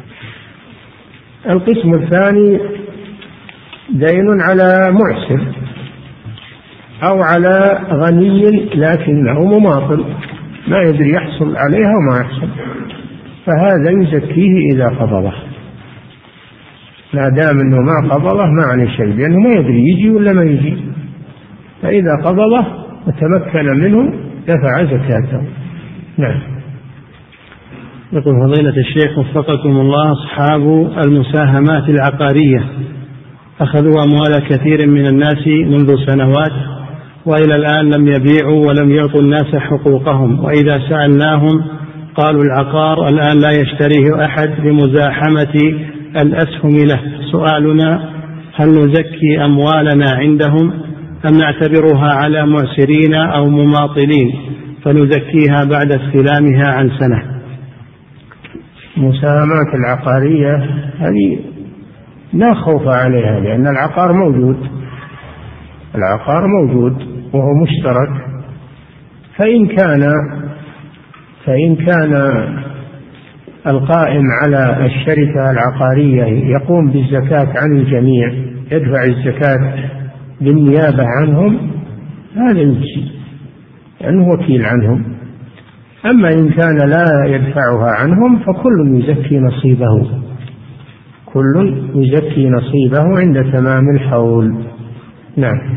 Speaker 2: القسم الثاني دين على معسر أو على غني لكنه مماطل، ما يدري يحصل عليها وما يحصل، فهذا يزكيه إذا قبضه، ما دام أنه ما قبضه ما عليه شيء، لأنه ما يدري يجي ولا ما يجي، فإذا قبضه وتمكن منه دفع زكاته. نعم.
Speaker 1: يقول فضيلة الشيخ وفقكم الله: أصحاب المساهمات العقارية أخذوا أموال كثير من الناس منذ سنوات وإلى الآن لم يبيعوا ولم يعطوا الناس حقوقهم، وإذا سألناهم قالوا العقار الآن لا يشتريه أحد لمزاحمة الأسهم له. سؤالنا: هل نزكي أموالنا عندهم أم نعتبرها على معسرين أو مماطلين فنزكيها بعد استلامها عن سنة؟
Speaker 2: المساهمات العقارية هذه لا خوف عليها، لأن العقار موجود، العقار موجود وهو مشترك. فإن كان فإن كان القائم على الشركة العقارية يقوم بالزكاة عن الجميع، يدفع الزكاة بالنيابة عنهم، هذا يجزي لأنه وكيل عنهم. أما إن كان لا يدفعها عنهم فكل يزكي نصيبه، كل يزكي نصيبه عند تمام الحول. نعم.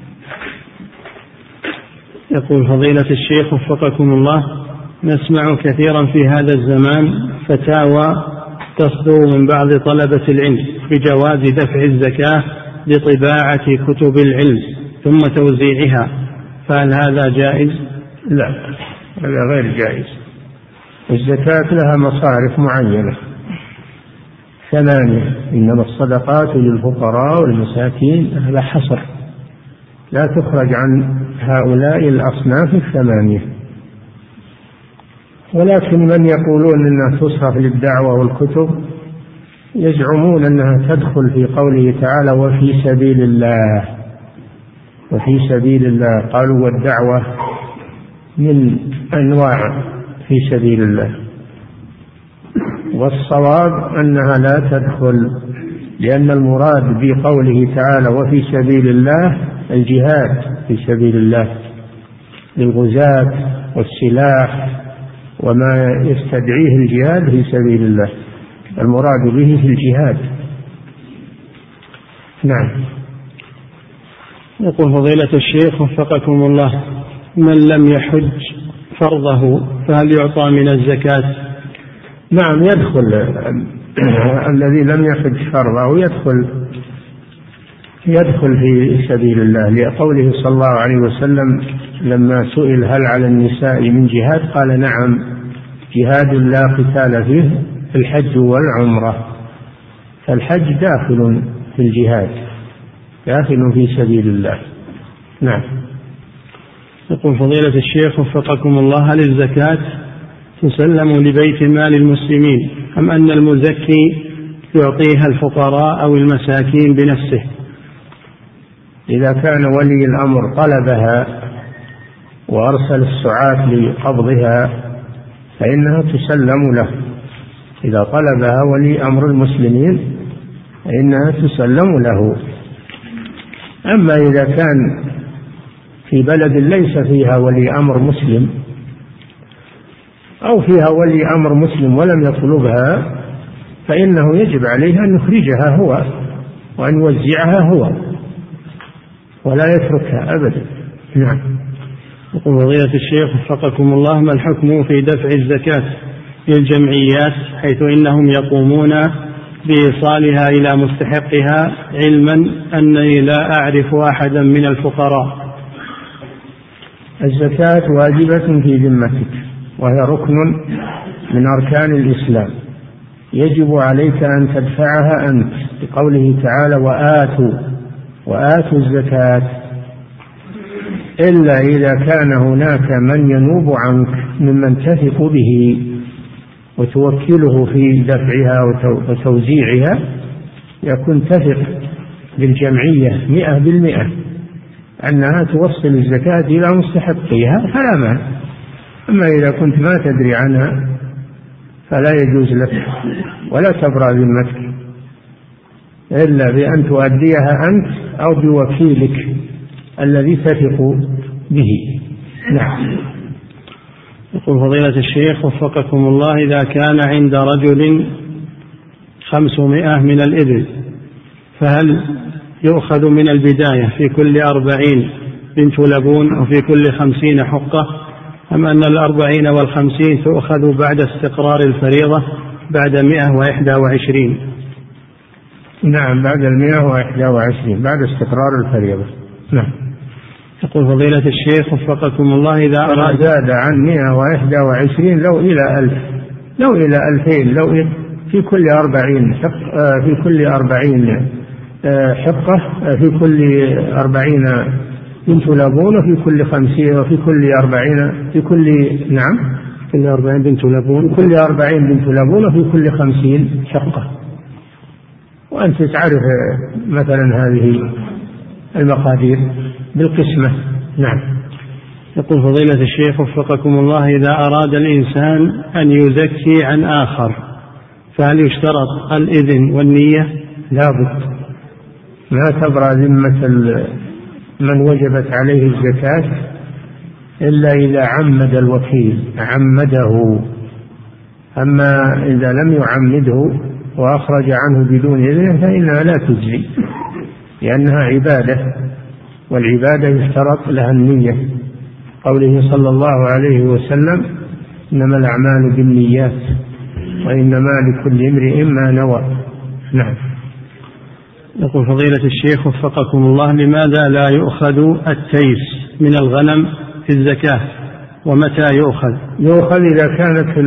Speaker 1: يقول فضيلة الشيخ وفقكم الله: نسمع كثيرا في هذا الزمان فتاوى تصدر من بعض طلبة العلم بجواز دفع الزكاة لطباعة كتب العلم ثم توزيعها، فهل هذا جائز؟
Speaker 2: لا، هذا غير جائز. الزكاة لها مصارف معينة ثمانية: إنما الصدقات للفقراء والمساكين، هذا حصر، لا تخرج عن هؤلاء الأصناف الثمانية. ولكن من يقولون أنها تصرف للدعوة والكتب يزعمون أنها تدخل في قوله تعالى وفي سبيل الله، وفي سبيل الله، قالوا والدعوة من أنواع في سبيل الله، والصواب أنها لا تدخل، لأن المراد بقوله تعالى وفي سبيل الله الجهاد في سبيل الله للغزاة والسلاح وما يستدعيه الجهاد في سبيل الله، المراد به في الجهاد. نعم.
Speaker 1: يقول فضيلة الشيخ وفقكم الله: من لم يحج فرضه فهل يعطى من الزكاة؟
Speaker 2: نعم، يدخل الذي لم يحج فرضه يدخل يدخل في سبيل الله، لقوله صلى الله عليه وسلم لما سئل هل على النساء من جهاد قال نعم، جهاد لا قتال فيه الحج والعمرة، فالحج داخل في الجهاد، داخل في سبيل الله. نعم.
Speaker 1: يقول فضيلة الشيخ وفقكم الله: هل الزكاة تسلم لبيت مال المسلمين أم أن المزكي يعطيها الفقراء أو المساكين بنفسه؟
Speaker 2: إذا كان ولي الأمر طلبها وأرسل السعاة لقبضها فإنها تسلم له، إذا طلبها ولي أمر المسلمين فإنها تسلم له. أما إذا كان في بلد ليس فيها ولي أمر مسلم أو فيها ولي أمر مسلم ولم يطلبها فإنه يجب عليه أن يخرجها هو وأن يوزعها هو ولا يتركها أبدا. نعم.
Speaker 1: يقول فضيلة الشيخ وفقكم الله: ما الحكم في دفع الزكاة للجمعيات حيث إنهم يقومون بإيصالها إلى مستحقها علما أنني لا أعرف أحدا من الفقراء؟
Speaker 2: الزكاة واجبة في ذمتك وهي ركن من أركان الإسلام، يجب عليك أن تدفعها أنت، بقوله تعالى وآتوا وآتوا الزكاة، إلا إذا كان هناك من ينوب عنك ممن تثق به وتوكله في دفعها وتوزيعها، يكون تثق بالجمعية مئة بالمئة أنها توصل الزكاة إلى مستحقيها فلا مانع. أما إذا كنت ما تدري عنها فلا يجوز لك ولا تبرأ ذمتك إلا بأن تؤديها أنت أو بوكيلك الذي تثق به. نعم.
Speaker 1: يقول فضيلة الشيخ وفقكم الله: إذا كان عند رجل خمسمائة من الإبل فهل يؤخذ من البداية في كل أربعين بنت لبون وفي كل خمسين حقة، أم أن الأربعين والخمسين تؤخذ بعد استقرار الفريضة بعد مئة وإحدى وعشرين؟
Speaker 2: نعم، بعد المئة وإحدى وعشرين، بعد استقرار الفريضة. نعم.
Speaker 1: يقول فضيلة الشيخ وفقكم الله: إذا
Speaker 2: أراد زاد عن مئة وإحدى وعشرين لو إلى ألف، لو إلى ألفين، لو في كل أربعين في كل أربعين حقة في كل أربعين بنت لبون، وفي كل خمسين، وفي كل أربعين في كل نعم
Speaker 1: كل أربعين بنت لبون،
Speaker 2: كل أربعين بنت لبون، وفي كل خمسين حقة. وأنت تعرف مثلا هذه المقادير بالقسمة. نعم.
Speaker 1: يقول فضيلة الشيخ وفقكم الله: إذا أراد الإنسان أن يزكي عن آخر فهل يشترط الإذن والنية؟
Speaker 2: لا بد، ما تبرأ ذمة من وجبت عليه الزكاة إلا إذا عمد الوكيل عمده. أما إذا لم يعمده وأخرج عنه بدون إذنه فإنها لا تجزي، لأنها عبادة، والعبادة يشترط لها النية. قوله صلى الله عليه وسلم: إنما الأعمال بالنيات وإنما لكل امرئ ما نوى. نعم.
Speaker 1: يقول فضيلة الشيخ وفقكم الله: لماذا لا يؤخذ التيس من الغنم في الزكاة، ومتى يؤخذ؟
Speaker 2: يؤخذ إذا كانت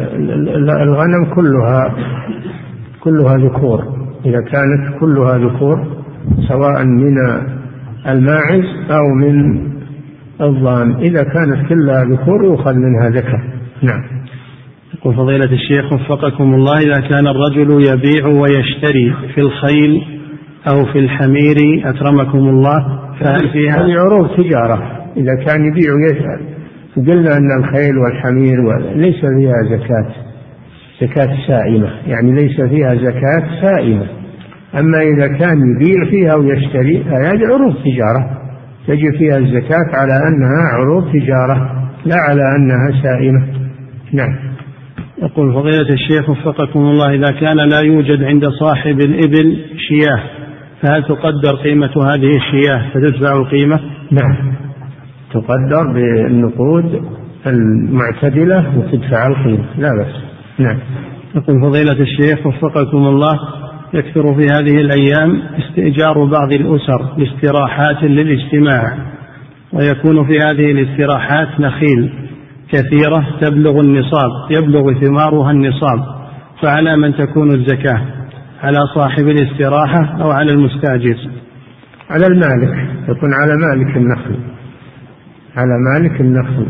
Speaker 2: الغنم كلها كلها ذكور، إذا كانت كلها ذكور سواء من الماعز أو من الضان، إذا كانت كلها ذكور يؤخذ منها ذكر. نعم.
Speaker 1: يقول فضيلة الشيخ وفقكم الله: إذا كان الرجل يبيع ويشتري في الخيل أو في الحمير أكرمكم الله فهل فيها؟
Speaker 2: هذه عروض تجارة. إذا كان يبيع ويشتري، قلنا أن الخيل والحمير ليس فيها زكاة، زكاة سائمة، يعني ليس فيها زكاة سائمة. أما إذا كان يبيع فيها ويشتري هذه عروض تجارة تجي فيها الزكاة على أنها عروض تجارة لا على أنها سائمة. نعم.
Speaker 1: يقول فضيلة الشيخ وفقكم الله: إذا كان لا يوجد عند صاحب الإبل شياه فهل تقدر قيمة هذه الشياه فتدفع القيمة؟
Speaker 2: نعم، تقدر بالنقود المعتدلة وتدفع القيمة، لا بس. نعم.
Speaker 1: يقول فضيلة الشيخ وفقكم الله: يكثر في هذه الأيام استئجار بعض الأسر لاستراحات للاجتماع، ويكون في هذه الاستراحات نخيل كثيرة تبلغ النصاب، يبلغ ثمارها النصاب، فعلى من تكون الزكاة؟ على صاحب الاستراحة أو على المستأجر؟
Speaker 2: على المالك، يكون على مالك النخل، على مالك النخل،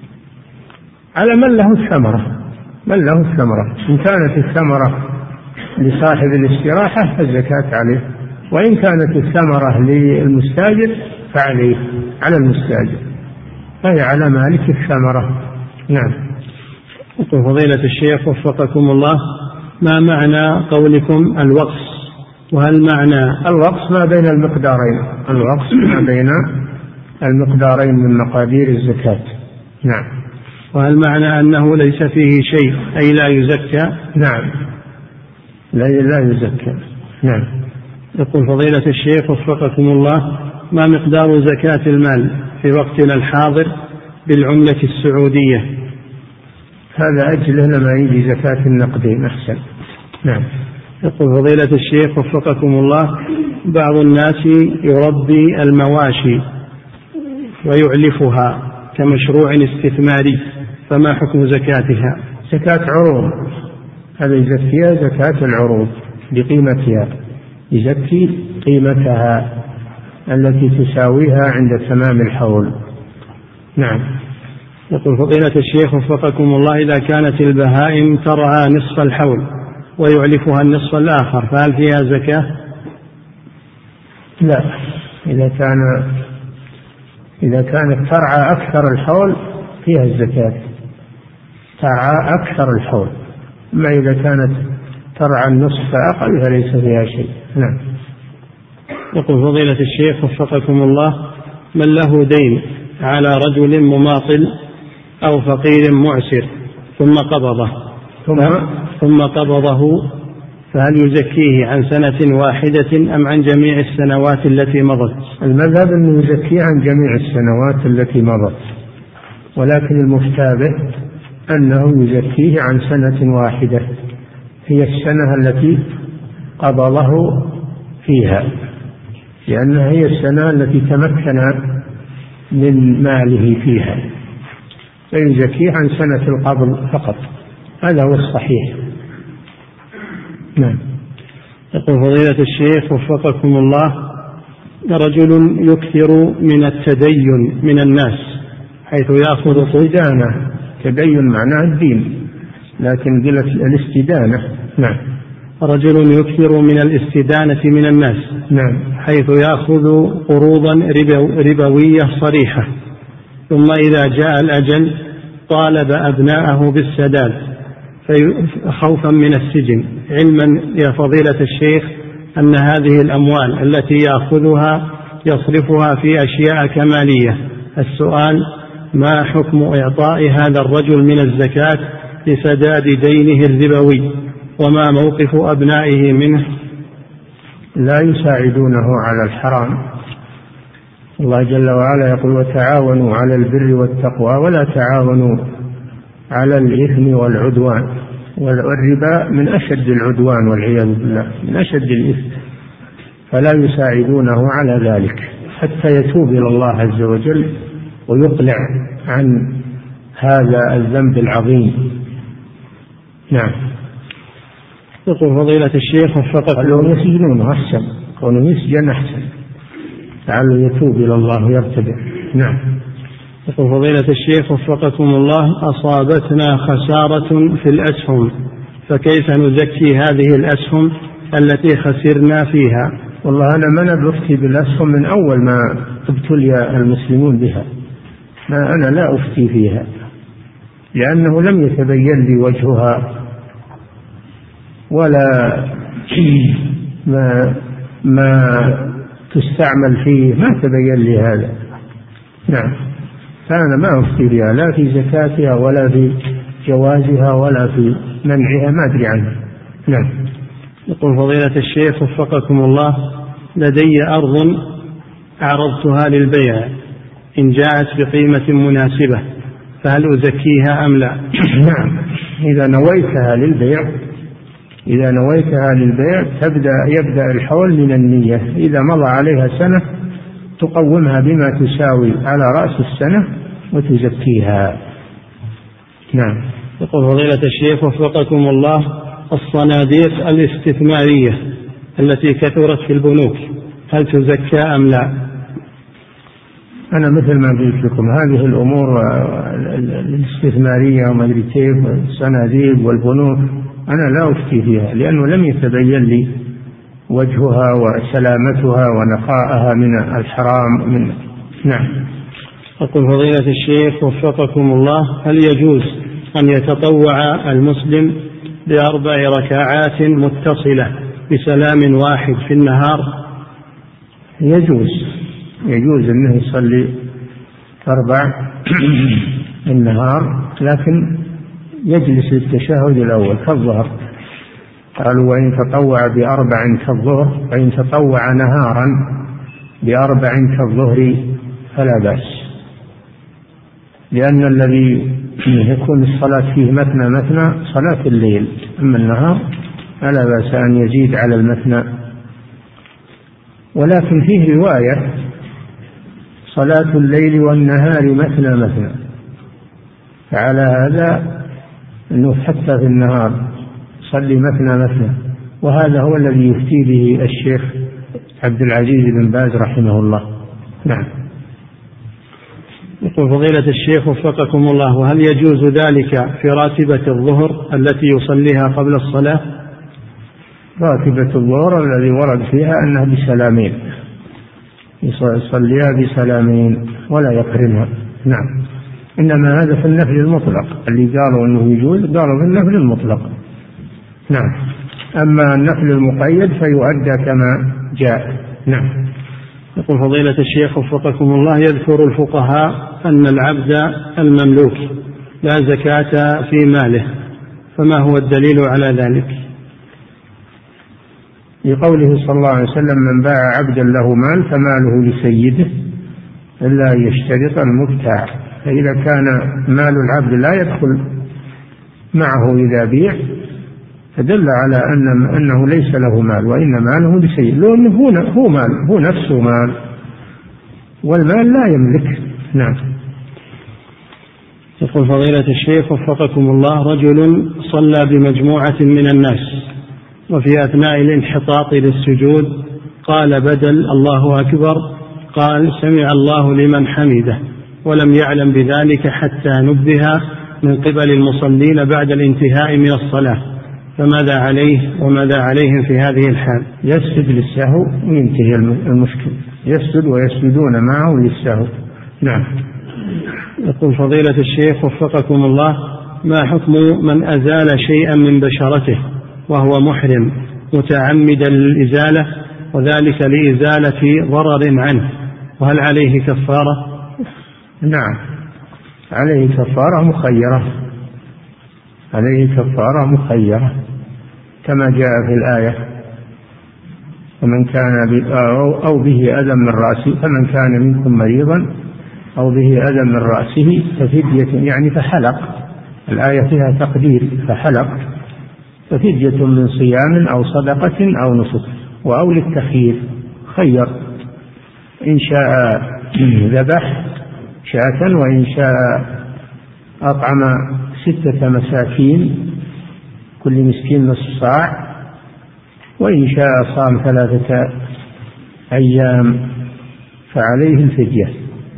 Speaker 2: على من له الثمرة، من له الثمرة. إن كانت الثمرة لصاحب الاستراحة فالزكاة عليه، وإن كانت الثمرة للمستاجر فعليه، على المستاجر، فهي على مالك الثمرة. نعم.
Speaker 1: يقول فضيلة الشيخ وفقكم الله: ما معنى قولكم الوقف؟ وهل معنى
Speaker 2: الوقف ما بين المقدارين، الوقف ما بين المقدارين من مقادير الزكاة. نعم.
Speaker 1: وهل معنى أنه ليس فيه شيء أي لا يزكى؟
Speaker 2: نعم، لا لا يزكى. نعم.
Speaker 1: يقول فضيلة الشيخ وفقكم الله: ما مقدار زكاة المال في وقتنا الحاضر بالعملة السعودية؟
Speaker 2: هذا أجله لما يجي زكاة النقدين أحسن. نعم.
Speaker 1: يقول فضيلة الشيخ وفقكم الله: بعض الناس يربي المواشي ويعلفها كمشروع استثماري، فما حكم زكاتها؟
Speaker 2: زكاة عروض، هذا يزكيها زكاة العروض بقيمتها، يزكي قيمتها التي تساويها عند تمام الحول. نعم.
Speaker 1: يقول فضيلة الشيخ وفقكم الله: إذا كانت البهائم ترعى نصف الحول ويعلفها النصف الآخر فهل فيها زكاة؟
Speaker 2: لا، إذا كان إذا كانت ترعى أكثر الحول فيها الزكاة، ترعى أكثر الحول. أما إذا كانت ترعى النصف فأقل فليس فيها شيء. نعم.
Speaker 1: يقول فضيلة الشيخ وفقكم الله: من له دين على رجل مماطل أو فقير معسر ثم قبضه
Speaker 2: ثم,
Speaker 1: ثم قبضه فهل يزكيه عن سنة واحدة أم عن جميع السنوات التي مضت؟
Speaker 2: المذهب أنه يزكيه عن جميع السنوات التي مضت، ولكن المفتى به أنه يزكيه عن سنة واحدة هي السنة التي قبضه فيها، لأنها هي السنة التي تمكن من ماله فيها، فيزكيه عن سنة القبض فقط، هذا هو الصحيح. نعم.
Speaker 1: يقول فضيلة الشيخ وفقكم الله: رجل يكثر من التدين من الناس حيث يأخذ
Speaker 2: الاستدانة. تدين معناه الدين، لكن قلت الاستدانة. نعم.
Speaker 1: رجل يكثر من الاستدانة من الناس
Speaker 2: نعم.
Speaker 1: حيث يأخذ قروضا ربوية صريحة، ثم إذا جاء الأجل طالب أبناءه بالسداد خوفا من السجن، علما يا فضيلة الشيخ أن هذه الأموال التي يأخذها يصرفها في أشياء كمالية. السؤال: ما حكم إعطاء هذا الرجل من الزكاة لسداد دينه الربوي، وما موقف أبنائه منه؟
Speaker 2: لا يساعدونه على الحرام. الله جل وعلا يقول: وتعاونوا على البر والتقوى ولا تعاونوا على الإثم والعدوان. والربا من أشد العدوان والعياذ بالله، من أشد الإثم، فلا يساعدونه على ذلك حتى يتوب إلى الله عز وجل ويقلع عن هذا الذنب العظيم. نعم.
Speaker 1: يقول فضيلة الشيخ وفقكم
Speaker 2: الله: يسجنونه أحسن، كونه يسجن أحسن، لعله يتوب إلى الله ويرتدع. نعم.
Speaker 1: يقول فضيلة الشيخ وفقكم الله: أصابتنا خسارة في الأسهم، فكيف نزكي هذه الأسهم التي خسرنا فيها؟
Speaker 2: والله أنا ما نفتي بالأسهم من أول ما ابتلي المسلمون بها، ما أنا لا أفتي فيها، لأنه لم يتبين لي وجهها ولا ما ما تستعمل فيه، ما تبين لي هذا. نعم. فأنا ما أفتي بها لا في زكاتها ولا في جوازها ولا في منعها، ما أدري عنها. نعم.
Speaker 1: يقول فضيلة الشيخ وفقكم الله: لدي أرض عرضتها للبيع، إن جاءت بقيمة مناسبة فهل أزكيها أم لا؟
Speaker 2: نعم. إذا نويتها للبيع إذا نويتها للبيع تبدأ يبدأ الحول من النية. إذا مضى عليها سنة تقومها بما تساوي على رأس السنة وتزكيها. نعم.
Speaker 1: يقول فضيلة الشيخ وفقكم الله: الصناديق الاستثمارية التي كثرت في البنوك هل تزكى أم لا؟
Speaker 2: أنا مثل ما قلت لكم، هذه الأمور الاستثمارية وما أدري كيف الصناديق والبنوك أنا لا أفتي فيها، لأنه لم يتبين لي وجهها وسلامتها ونقاءها من الحرام من. نعم.
Speaker 1: أقول فضيلة الشيخ وفقكم الله: هل يجوز أن يتطوع المسلم بأربع ركعات متصلة بسلام واحد في النهار؟
Speaker 2: يجوز يجوز أنه يصلي أربع النهار، لكن يجلس للتشهد الأول كالظهر. قالوا: وإن تطوع بأربع كالظهر، وإن تطوع نهارا بأربع كالظهر فلا بأس، لأن الذي يكون الصلاة فيه مثنى مثنى صلاة الليل، أما النهار فلا بأس أن يزيد على المثنى. ولكن فيه رواية: صلاة الليل والنهار مثنى مثنى، فعلى هذا أنه حتى في النهار صلي مثنى مثنى، وهذا هو الذي يفتي به الشيخ عبد العزيز بن باز رحمه الله. نعم.
Speaker 1: يقول فضيلة الشيخ وفقكم الله: وهل يجوز ذلك في راتبة الظهر التي يصليها قبل الصلاة؟
Speaker 2: راتبة الظهر الذي ورد فيها أنها بسلامين، يصليها بسلامين ولا يقرنها. نعم. إنما هذا في النفل المطلق، اللي قالوا أنه يجوز قالوا في النفل المطلق. نعم. أما النفل المقيد فيؤدى كما جاء. نعم.
Speaker 1: يقول فضيلة الشيخ وفقكم الله: يذكر الفقهاء أن العبد المملوك لا زكاة في ماله، فما هو الدليل على ذلك؟
Speaker 2: لقوله صلى الله عليه وسلم: من باع عبدا له مال فماله لسيده إلا يشترط المبتاع. فإذا كان مال العبد لا يدخل معه إذا بيع فدل على أن أنه ليس له مال، وإن ماله لسيده، لأنه هو مال، هو نفسه مال، والمال لا يملك. نعم.
Speaker 1: يقول فضيلة الشيخ وفقكم الله: رجل صلى بمجموعة من الناس وفي أثناء الانحطاط للسجود قال بدل الله أكبر قال سمع الله لمن حمده، ولم يعلم بذلك حتى نبه من قبل المصلين بعد الانتهاء من الصلاة، فماذا عليه وماذا عليهم في هذه الحال؟
Speaker 2: يسجد للسهو وينتهي المشكل، يسجد ويسجدون معه للسهو. نعم.
Speaker 1: يقول فضيلة الشيخ وفقكم الله: ما حكم من أزال شيئا من بشرته وهو محرم متعمدا للإزالة وذلك لإزالة ضرر عنه، وهل عليه كفارة؟
Speaker 2: نعم، عليه كفارة مخيرة، عليه كفارة مخيرة كما جاء في الآية: ومن كان أو به أذى من رأسه فمن كان منكم مريضا أو به أذى من رأسه ففدية، يعني فحلق، الآية فيها تقدير، فحلق ففدية من صيام أو صدقة أو نسك، وأو للتخيير خير، إن شاء ذبح شاة وإن شاء أطعم ستة مساكين كل مسكين نصف صاع، وإن شاء صام ثلاثة أيام فعليه الفدية،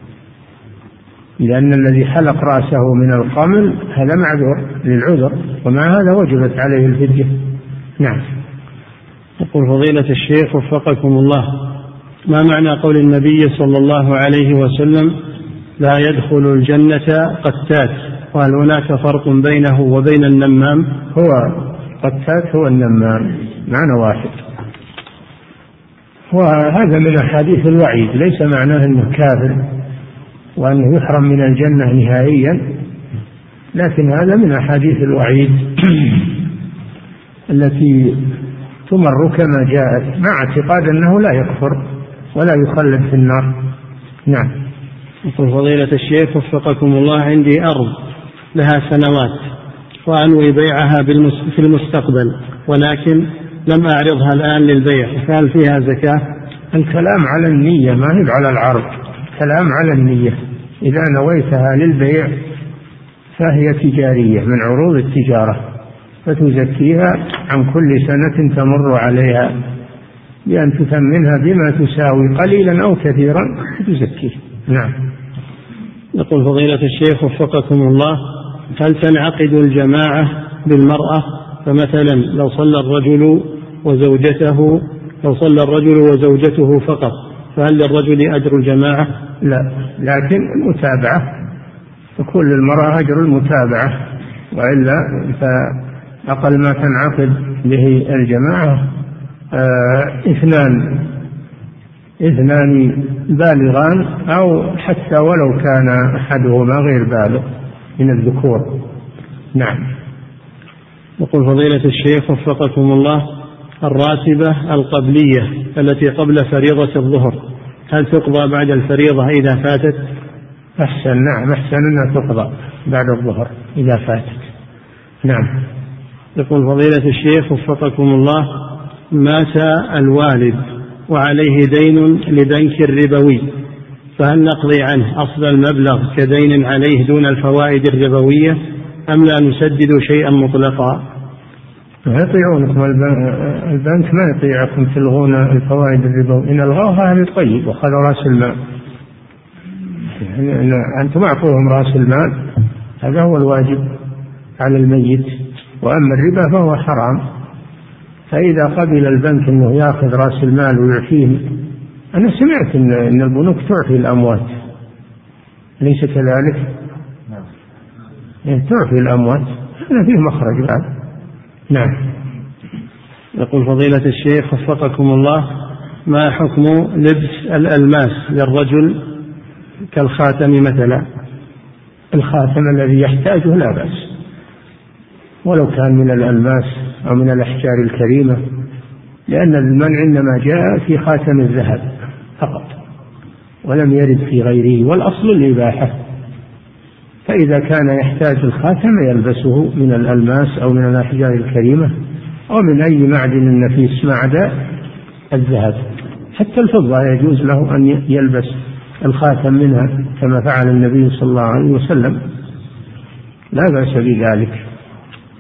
Speaker 2: لأن الذي حلق رأسه من القمل هذا معذور للعذر، ومع هذا وجبت عليه الفدية. نعم.
Speaker 1: يقول فضيلة الشيخ وفقكم الله: ما معنى قول النبي صلى الله عليه وسلم لا يدخل الجنة قتات، وهل هناك فرق بينه وبين النمام؟
Speaker 2: هو قتات هو النمام معنى واحد، وهذا من أحاديث الوعيد، ليس معناه أنه كافر وأنه يحرم من الجنة نهائيا، لكن هذا من أحاديث الوعيد التي تمر كما جاءت، مع اعتقاد أنه لا يكفر ولا يخلد في النار. نعم.
Speaker 1: يقول فضيلة الشيخ وفقكم الله: عندي أرض لها سنوات وأنوي بيعها في المستقبل، ولكن لم أعرضها الآن للبيع، فهل فيها زكاة؟
Speaker 2: الكلام على النية، ما هي على العرض، كلام على النية. إذا نويتها للبيع فهي تجارية من عروض التجارة، فتزكيها عن كل سنة تمر عليها بأن تثمنها بما تساوي قليلا أو كثيرا تزكيه. نعم.
Speaker 1: يقول فضيلة الشيخ وفقكم الله: هل تنعقد الجماعة بالمرأة؟ فمثلا لو صلى الرجل وزوجته لو صلى الرجل وزوجته فقط، فهل للرجل أجر الجماعة؟
Speaker 2: لا، لكن المتابعة تكون للمرأة أجر المتابعة، وإلا فأقل ما تنعقد به الجماعة آه اثنان اثنان بالغان، أو حتى ولو كان أحدهما غير بالغ من الذكور. نعم.
Speaker 1: يقول فضيلة الشيخ وفقكم الله: الراتبة القبلية التي قبل فريضة الظهر هل تقضى بعد الفريضة إذا فاتت؟
Speaker 2: أحسن. نعم، أحسن أنها تقضى بعد الظهر إذا فاتت. نعم.
Speaker 1: يقول فضيلة الشيخ وفقكم الله: مات الوالد وعليه دين لبنك ربوي، فهل نقضي عنه أصل المبلغ كدين عليه دون الفوائد الربوية، أم لا نسدد شيئا مطلقا؟
Speaker 2: ما يطيعونكم البنك، ما يطيعكم تلغون الفوائد الربوية، إن الغوها هذا طيب وخذوا رأس المال، يعني أنتم أعطوهم رأس المال، هذا هو الواجب على الميت، وأما الربا فهو حرام. فإذا قبل البنك أنه يأخذ رأس المال ويعطيه، أنا سمعت إن, إن البنوك تعطي الأموات، ليس كذلك؟ يعني تعطي الأموات، هذا فيه مخرج بعد. نعم.
Speaker 1: يقول فضيلة الشيخ وفقكم الله: ما حكم لبس الألماس للرجل كالخاتم مثلا؟
Speaker 2: الخاتم الذي يحتاجه لا بأس، ولو كان من الألماس أو من الأحجار الكريمة، لأن المنع إنما جاء في خاتم الذهب فقط ولم يرد في غيره، والأصل الإباحة. فإذا كان يحتاج الخاتم يلبسه من الألماس أو من الأحجار الكريمة أو من أي معدن نفيس ما عدا الذهب. حتى الفضة يجوز له أن يلبس الخاتم منها كما فعل النبي صلى الله عليه وسلم، لا بأس بذلك.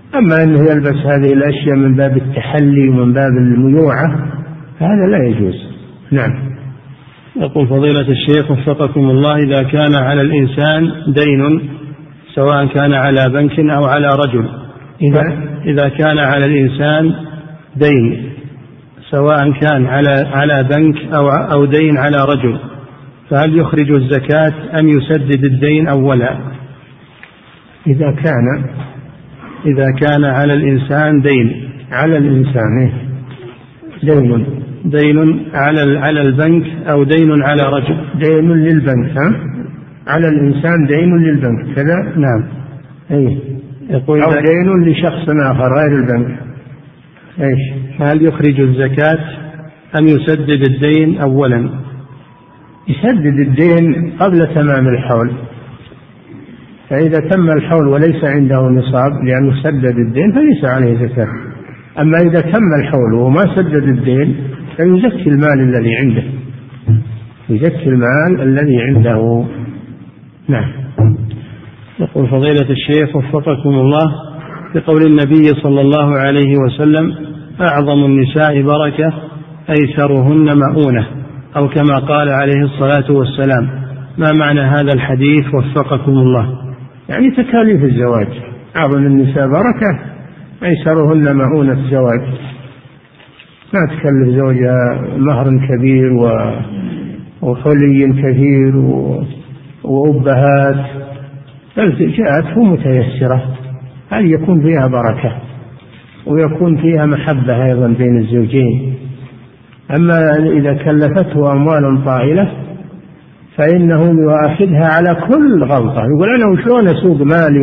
Speaker 2: أما أنه يلبس هذه الأشياء من باب التحلي ومن باب الميوعة هذا لا يجوز. نعم.
Speaker 1: يقول فضيلة الشيخ وفقكم الله: إذا كان على الإنسان دين سواء كان على بنك أو على رجل، إذا إذا كان على الإنسان دين سواء كان على على بنك أو أو دين على رجل، فهل يخرج الزكاة أم يسدد الدين أولا؟
Speaker 2: إذا كان
Speaker 1: إذا كان على الإنسان دين
Speaker 2: على الإنسان دين
Speaker 1: دين على على البنك أو دين على رجل.
Speaker 2: دين للبنك، ها؟ على الإنسان دين للبنك كذا.
Speaker 1: نعم.
Speaker 2: أي يقول أو دين لشخص آخر غير البنك. إيش؟
Speaker 1: هل يخرج الزكاة أم يسدد الدين أولا؟
Speaker 2: يسدد الدين قبل تمام الحول، فإذا تم الحول وليس عنده نصاب لأنه سدد الدين فليس عليه زكاة. أما إذا تم الحول وما سدد الدين فيزكي المال الذي عنده، يزكي المال الذي عنده. نعم.
Speaker 1: يقول فضيلة الشيخ وفقكم الله: بقول النبي صلى الله عليه وسلم: أعظم النساء بركة أيسرهن مؤونة، أو كما قال عليه الصلاة والسلام، ما معنى هذا الحديث وفقكم الله؟
Speaker 2: يعني تكاليف الزواج. أعظم النساء بركة أيسرهن مؤونة الزواج، ما تكلف زوجها مهر كبير وحلي كثير وأبهات، بل جاءته متيسرة، هل يكون فيها بركة ويكون فيها محبة أيضا بين الزوجين. أما إذا كلفته أموال طائلة فإنه يؤاخذها على كل غلطة، يقول أنا وشلون أسوق مالي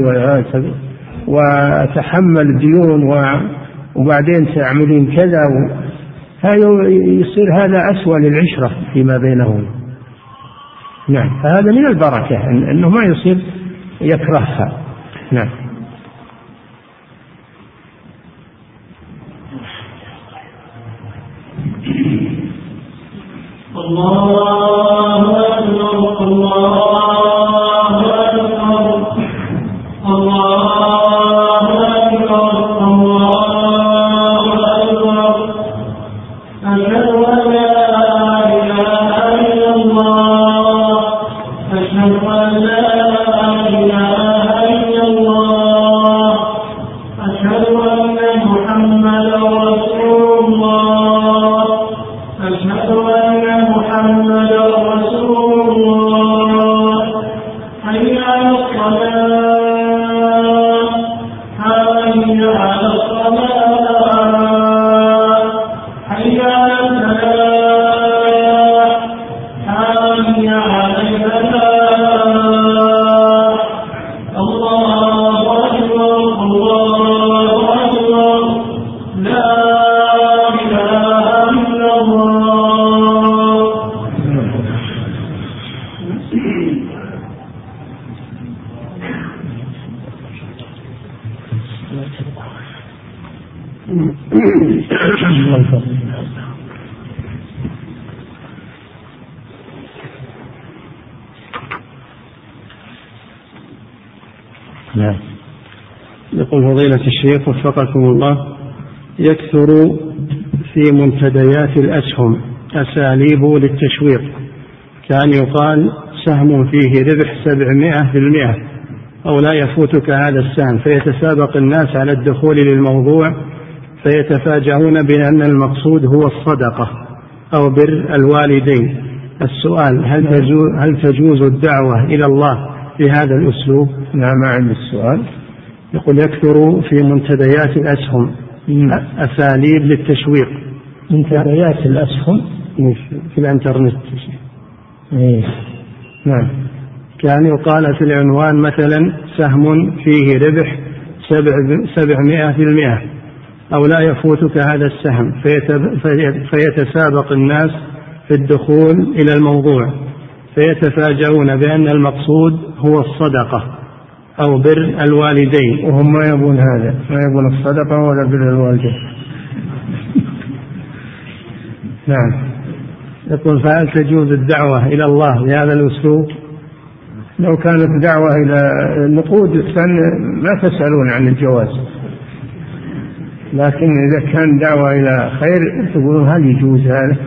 Speaker 2: وأتحمل ديون وبعدين تعملين كذا، يصير هذا أسوأ للعشرة فيما بينهم. نعم. فهذا من البركة أنه ما يصير يكرهها. نعم.
Speaker 3: الله أكبر الله أكبر الله أكبر الله أكبر أشهد أن لا إله إلا الله أشهد أن لا إله إلا الله أشهد أن محمدا رسول الله أشهد أن محمدا رسول الله حي على الصلاة حي على الصلاة حي على الفلاح حي على الفلاح. الله أكبر الله أكبر لا إله إلا الله.
Speaker 2: نعم.
Speaker 1: يقول فضيلة الشيخ وفقكم الله: يكثر في منتديات الأسهم أساليب للتشويق، كان يقال سهم فيه ربح سبعمائة في المئة أو لا يفوتك هذا السهم، فيتسابق الناس على الدخول للموضوع فيتفاجؤون بأن المقصود هو الصدقة أو بر الوالدين. السؤال: هل تجوز, هل تجوز الدعوة إلى الله بهذا الأسلوب؟
Speaker 2: نعم. ما عندي السؤال.
Speaker 1: يقول يكثر في منتديات الأسهم أساليب للتشويق.
Speaker 2: منتديات الأسهم
Speaker 1: في الانترنت.
Speaker 2: إيه. نعم.
Speaker 1: كان يقال في العنوان مثلا سهم فيه ربح سبعمائة في المئة أو لا يفوتك هذا السهم، فيتسابق الناس في الدخول إلى الموضوع فيتفاجؤون بأن المقصود هو الصدقة أو بر الوالدين،
Speaker 2: وهم ما يبون هذا، ما يبون الصدقة ولا بر الوالدين. نعم.
Speaker 1: يقول: فهل تجوز الدعوة إلى الله بهذا الأسلوب؟
Speaker 2: لو كانت دعوة إلى النقود ما تسألون عن الجواز، لكن إذا كان دعوة إلى خير تقولون هل يجوز هذا؟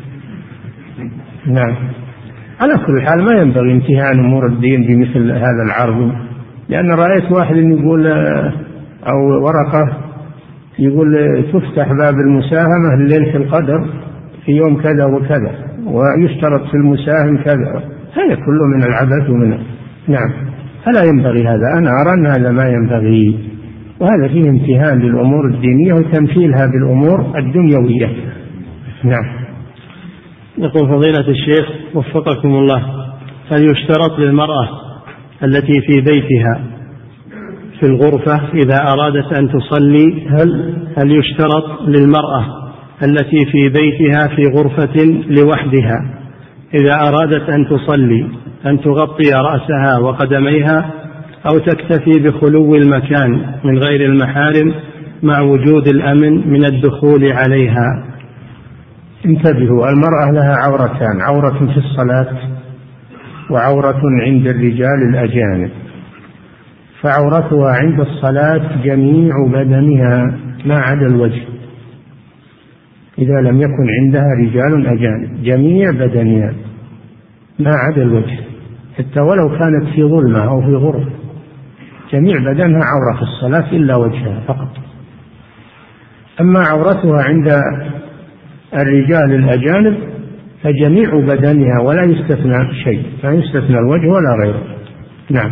Speaker 2: نعم. على كل حال ما ينبغي امتهان أمور الدين بمثل هذا العرض، لأن رأيت واحد يقول أو ورقة يقول تفتح باب المساهمة ليلة القدر في يوم كذا وكذا ويشترط في المساهم كذا، هذا كله من العبث ومن نعم، فلا ينبغي هذا. أنا أرى أن هذا ما ينبغي، وهذا فيه امتهان للأمور الدينية وتمثيلها بالأمور الدنيوية. نعم.
Speaker 1: يقول فضيلة الشيخ وفقكم الله، هل يشترط للمرأة التي في بيتها في الغرفة إذا أرادت أن تصلي هل هل يشترط للمرأة التي في بيتها في غرفة لوحدها إذا أرادت أن تصلي أن تغطي رأسها وقدميها أو تكتفي بخلو المكان من غير المحارم مع وجود الأمن من الدخول عليها؟
Speaker 2: انتبهوا، المرأة لها عورتان، عورة في الصلاة وعورة عند الرجال الأجانب. فعورتها عند الصلاة جميع بدنها ما عدا الوجه، إذا لم يكن عندها رجال أجانب، جميع بدنها ما عدا الوجه، حتى ولو كانت في ظلمة أو في غرفة، جميع بدنها عورة في الصلاة إلا وجهها فقط. أما عورتها عند الرجال الأجانب فجميع بدنها ولا يستثنى شيء، لا يستثنى الوجه ولا غيره. نعم.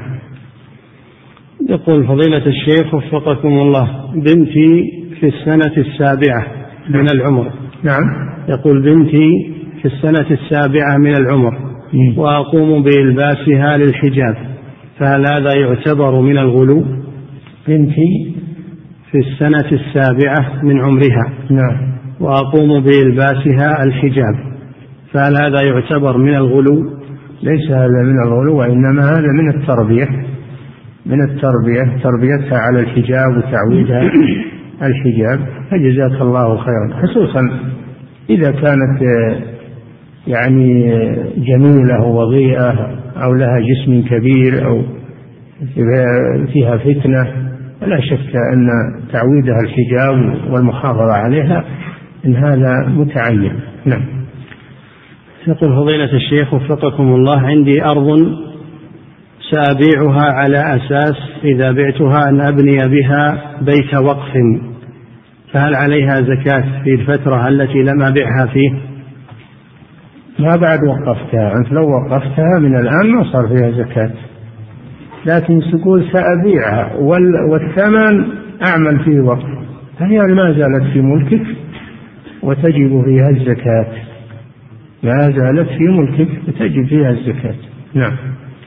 Speaker 1: يقول فضيلة الشيخ وفقكم الله، بنتي في السنة السابعة من العمر.
Speaker 2: نعم.
Speaker 1: يقول بنتي في السنة السابعة من العمر وأقوم بإلباسها للحجاب، فهل هذا يعتبر من الغلو؟
Speaker 2: بنتي
Speaker 1: في السنة السابعة من عمرها.
Speaker 2: نعم.
Speaker 1: وأقوم بإلباسها الحجاب، فهل هذا يعتبر من الغلو؟
Speaker 2: ليس هذا من الغلو، وإنما هذا من التربية، من التربية، تربيتها على الحجاب وتعويدها الحجاب، فجزاك الله خيرا، خصوصا إذا كانت يعني جميلة وضيئة أو لها جسم كبير أو فيها فتنة، لا شك أن تعويدها الحجاب والمحافظة عليها إن هذا متعين. نعم.
Speaker 1: يقول فضيلة الشيخ وفقكم الله، عندي أرض سأبيعها على أساس إذا بعتها أن أبني بها بيت وقف، فهل عليها زكاة في الفترة التي لم أبيعها فيه؟
Speaker 2: ما بعد وقفتها، أنت لو وقفتها من الآن ما صار فيها زكاة، لكن تقول سأبيعها والثمن أعمل فيه وقف، فهي ما زالت في ملكك وتجب فيها الزكاة، ما زالت في ملكك وتجب فيها الزكاة. نعم.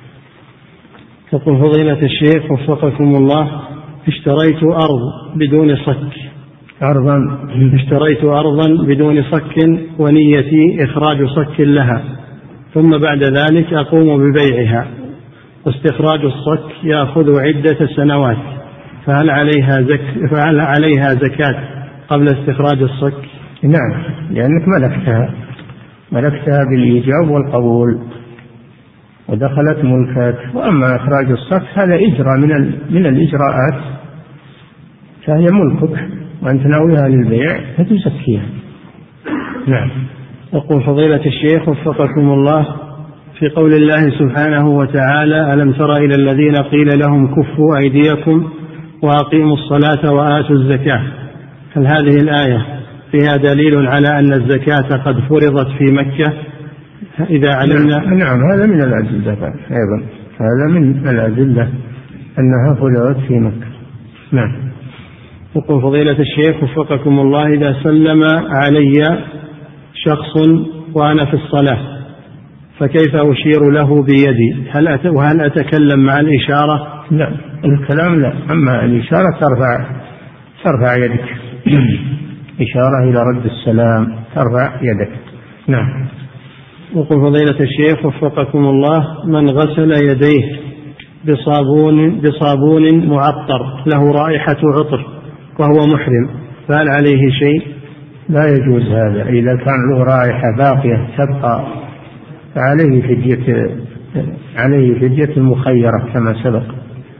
Speaker 1: تقول فضيلة الشيخ وفقكم الله، اشتريت أرض بدون صك
Speaker 2: أرضا
Speaker 1: اشتريت أرضا بدون صك ونيتي إخراج صك لها، ثم بعد ذلك أقوم ببيعها، واستخراج الصك يأخذ عدة سنوات، فهل عليها زك فهل عليها زكاة قبل استخراج الصك؟
Speaker 2: نعم، لأنك ملكتها ملكتها بالإيجاب والقبول ودخلت ملكك. وأما إخراج الصك هذا إجراء من من الإجراءات، فهي ملكك وأنت ناويها للبيع فتزكيها. نعم.
Speaker 1: يقول فضيلة الشيخ وفقكم الله، في قول الله سبحانه وتعالى: ألم تر إلى الذين قيل لهم كفوا أيديكم وأقيموا الصلاة وآتوا الزكاة، هل هذه الآية فيها دليل على أن الزكاة قد فرضت في مكة إذا علمنا؟
Speaker 2: نعم, نعم هذا من الأدلة أيضا، هذا من الأدلة أنها فرضت في مكة. نعم.
Speaker 1: يقول فضيلة الشيخ وفقكم الله، إذا سلم علي شخص وأنا في الصلاة فكيف أشير له بيدي؟ هل أت... وهل أتكلم مع الإشارة؟
Speaker 2: لا، الكلام لا، أما الإشارة ترفع ترفع يدك إشارة إلى رد السلام ترفع يدك. نعم.
Speaker 1: يقول فضيلة الشيخ وفقكم الله، من غسل يديه بصابون بصابون معطر له رائحة عطر وهو محرم، فهل عليه شيء؟
Speaker 2: لا يجوز هذا، إذا كان له رائحة باقية تبقى فعليه فدية عليه فدية المخيرة كما سبق.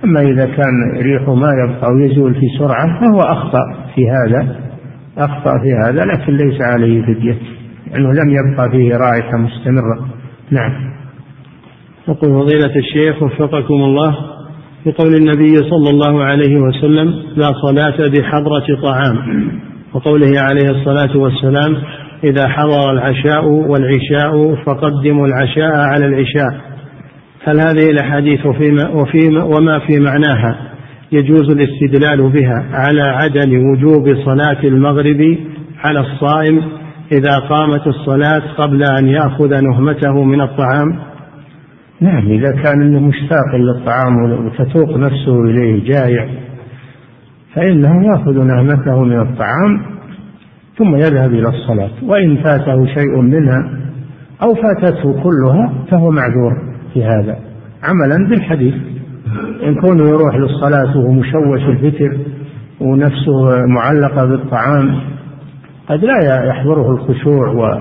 Speaker 2: أما إذا كان ريحه ما يبقى ويزول في سرعة فهو أخطأ في هذا أخطأ في هذا لكن ليس عليه فدية لأنه يعني لم يبقى فيه رائحة مستمرة. نعم.
Speaker 1: يقول فضيلة الشيخ وفقكم الله بقول النبي صلى الله عليه وسلم لا صلاة بحضرة طعام، وقوله عليه الصلاة والسلام إذا حضر العشاء والعشاء فقدموا العشاء على العشاء، هل هذه الأحاديث وفيما وفيما وما في معناها يجوز الاستدلال بها على عدم وجوب صلاة المغرب على الصائم إذا قامت الصلاة قبل أن يأخذ نهمته من الطعام؟
Speaker 2: نعم، إذا كان مشتاق للطعام وتتوق نفسه إليه جائع فإنه يأخذ نهمته من الطعام ثم يذهب إلى الصلاة، وإن فاته شيء منها أو فاتته كلها فهو معذور في هذا عملا بالحديث. إن كونه يروح للصلاة وهو مشوش الفكر ونفسه معلقة بالطعام قد لا يحضره الخشوع و...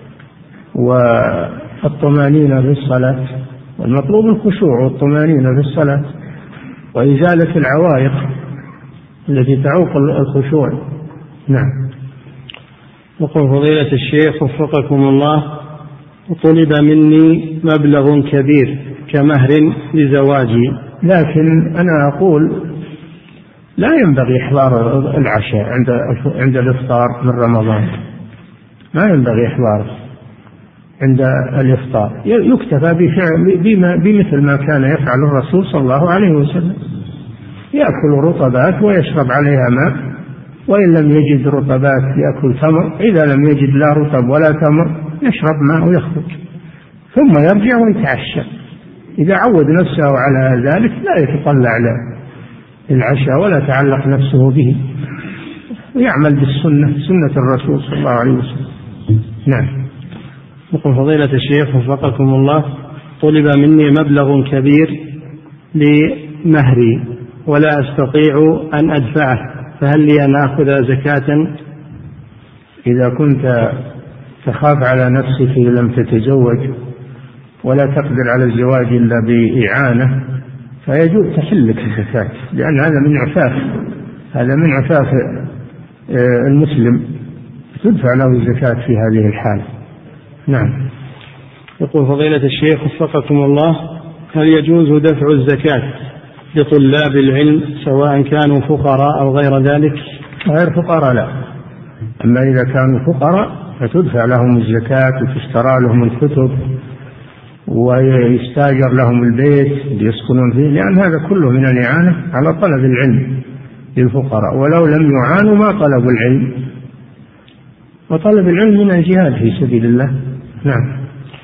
Speaker 2: والطمأنينة في الصلاة، والمطلوب الخشوع والطمأنينة في الصلاة وإزالة العوائق التي تعوق الخشوع. نعم.
Speaker 1: يقول فضيلة الشيخ وفقكم الله طلب مني مبلغ كبير كمهر لزواجي،
Speaker 2: لكن أنا أقول لا ينبغي إحضار العشاء عند عند الإفطار من رمضان، ما ينبغي إحضاره عند الإفطار، يكتفى بما بمثل ما كان يفعل الرسول صلى الله عليه وسلم، يأكل رطبات ويشرب عليها ماء، وإن لم يجد رطبات يأكل تمر، إذا لم يجد لا رطب ولا تمر يشرب ماء ويخرج ثم يرجع ويتعشى. إذا عود نفسه على ذلك لا يتطلع للعشاء ولا تعلق نفسه به، ويعمل بالسنة سنة الرسول صلى الله عليه وسلم. نعم.
Speaker 1: يقول فضيلة الشيخ وفقكم الله طلب مني مبلغ كبير لمهري ولا أستطيع أن أدفعه، فهل لي أن أخذ زكاة؟
Speaker 2: إذا كنت تخاف على نفسك لم تتزوج ولا تقدر على الزواج إلا بإعانة فيجوز تحلك الزكاة، لأن هذا من عفاف هذا من عفاف المسلم، تدفع له الزكاة في هذه الحال. نعم.
Speaker 1: يقول فضيلة الشيخ وفقكم الله هل يجوز دفع الزكاة لطلاب العلم سواء كانوا فقراء أو غير ذلك؟
Speaker 2: غير فقراء لا، أما إذا كانوا فقراء فتدفع لهم الزكاة وتشترى لهم الكتب ويستاجر لهم البيت ليسكنون فيه، لأن هذا كله من الإعانة على طلب العلم للفقراء، ولو لم يعانوا ما طلبوا العلم، وطلب العلم من الجهاد في سبيل الله. نعم.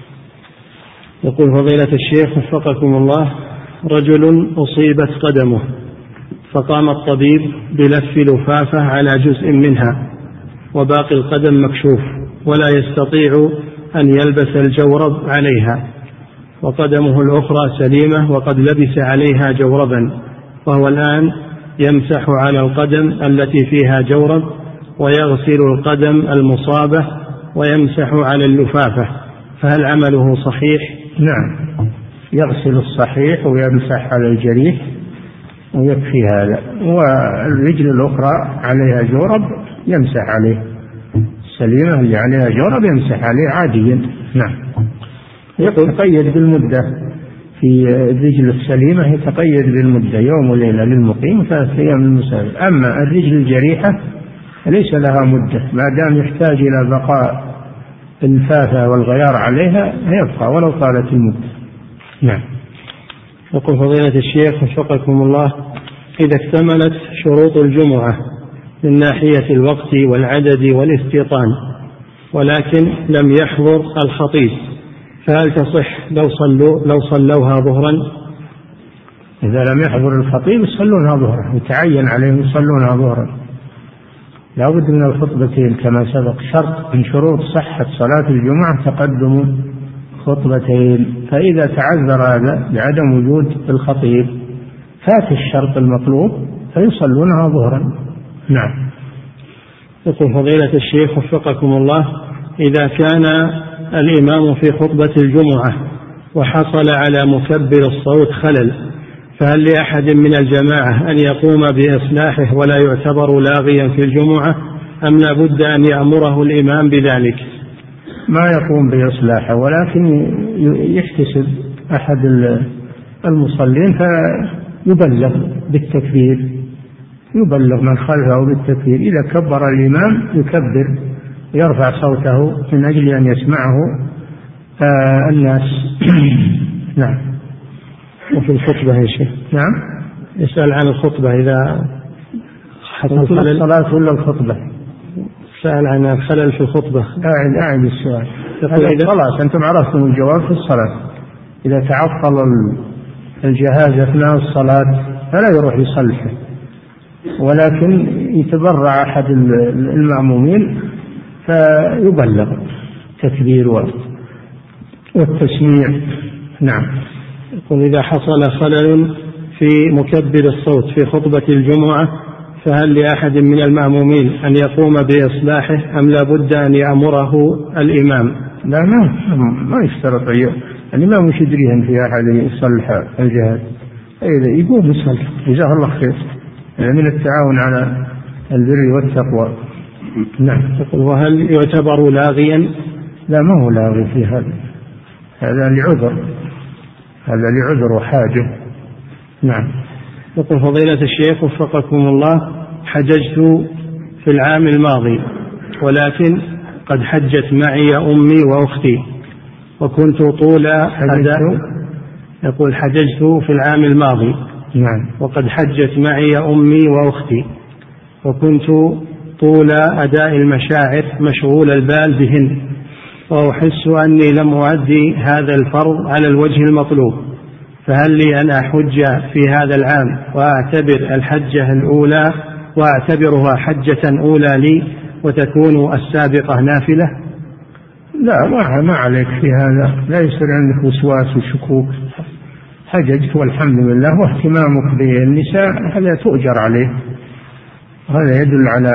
Speaker 1: يقول فضيلة الشيخ وفقكم الله رجل أصيبت قدمه فقام الطبيب بلف لفافة على جزء منها وباقي القدم مكشوف ولا يستطيع أن يلبس الجورب عليها، وقدمه الأخرى سليمة وقد لبس عليها جوربا، وهو الآن يمسح على القدم التي فيها جورب ويغسل القدم المصابة ويمسح على اللفافة، فهل عمله صحيح؟
Speaker 2: نعم، يغسل الصحيح ويمسح على الجريح ويكفي هذا، والرجل الأخرى عليها جورب يمسح عليه، السليمة اللي عليها جورب يمسح عليه عاديا. نعم. يتقيد بالمدة في الرجل السليمة، يتقيد بالمدة يوم وليلة للمقيم ثلاثة أيام للمسافر، أما الرجل الجريحة ليس لها مدة، ما دام يحتاج إلى بقاء الفافة والغيار عليها يبقى ولو طالت المدة. نعم.
Speaker 1: يقول فضيلة الشيخ وفقكم الله إذا اكتملت شروط الجمعة من ناحية الوقت والعدد والاستيطان ولكن لم يحضر الخطيب، فهل تصح لو صلوا لو صلوها ظهرا؟
Speaker 2: إذا لم يحضر الخطيب يصلونها ظهرا، يتعين عليهم يصلونها ظهرا، لا بد من الخطبتين كما سبق. شرط من شروط صحة صلاة الجمعة تقدم خطبتين، فإذا تعذر هذا بعدم وجود الخطيب فات الشرط المطلوب فيصلونها ظهرا. نعم.
Speaker 1: يقول فضيلة الشيخ وفقكم الله إذا كان الإمام في خطبة الجمعة وحصل على مكبر الصوت خلل، فهل لأحد من الجماعة أن يقوم بإصلاحه ولا يعتبر لاغيا في الجمعة أم لا بد أن يأمره الإمام بذلك؟
Speaker 2: ما يقوم بإصلاحه، ولكن يحتسب أحد المصلين فيبلغ بالتكبير، يبلغ من خلفه بالتكبير. إذا كبر الإمام يكبر، يرفع صوته من أجل أن يسمعه آه الناس. نعم.
Speaker 1: وفي الخطبة يا شيخ؟
Speaker 2: نعم.
Speaker 1: يسأل عن الخطبة إذا حصل خلل
Speaker 2: الصلاة ولا الخطبة؟
Speaker 1: سأل عن الخلل في الخطبة.
Speaker 2: أعد أعد السؤال. خلاص أنتم عرفتم الجواب في الصلاة. إذا تعطل الجهاز أثناء الصلاة فلا يروح يصلحه، ولكن يتبرع أحد المأمومين فيبلغ تكبير والتسميع. نعم.
Speaker 1: يقول إذا حصل خلل في مكبر الصوت في خطبة الجمعة فهل لأحد من المأمومين أن يقوم بإصلاحه أم لا بد أن يأمره الإمام؟
Speaker 2: لا ما ما يشترط الإمام مش يدريهم في أحد يصلح الجهاز، إذا يقوم يصلح جزاه الله خير، من التعاون على البر والتقوى. نعم.
Speaker 1: وهل يعتبر لاغيا؟
Speaker 2: لا ما هو لاغي في هذا، هذا لعذر، هذا لعذر وحاجة. نعم.
Speaker 1: يقول فضيلة الشيخ وفقكم الله، حججت في العام الماضي ولكن قد حجت معي أمي وأختي وكنت طول أداء. يقول حججت في العام الماضي.
Speaker 2: نعم.
Speaker 1: وقد حجت معي أمي وأختي وكنت طول أداء المشاعر مشغول البال بهن، وأحس أني لم أؤدي هذا الفرض على الوجه المطلوب، فهل لي أن أحج في هذا العام وأعتبر الحجة الأولى وأعتبرها حجة أولى لي وتكون السابقة نافلة؟
Speaker 2: لا ما عليك في هذا، لا يصير عندك وسواس وشكوك. حججت والحمد لله، واهتمامك بالنساء هذا تؤجر عليه، هذا يدل على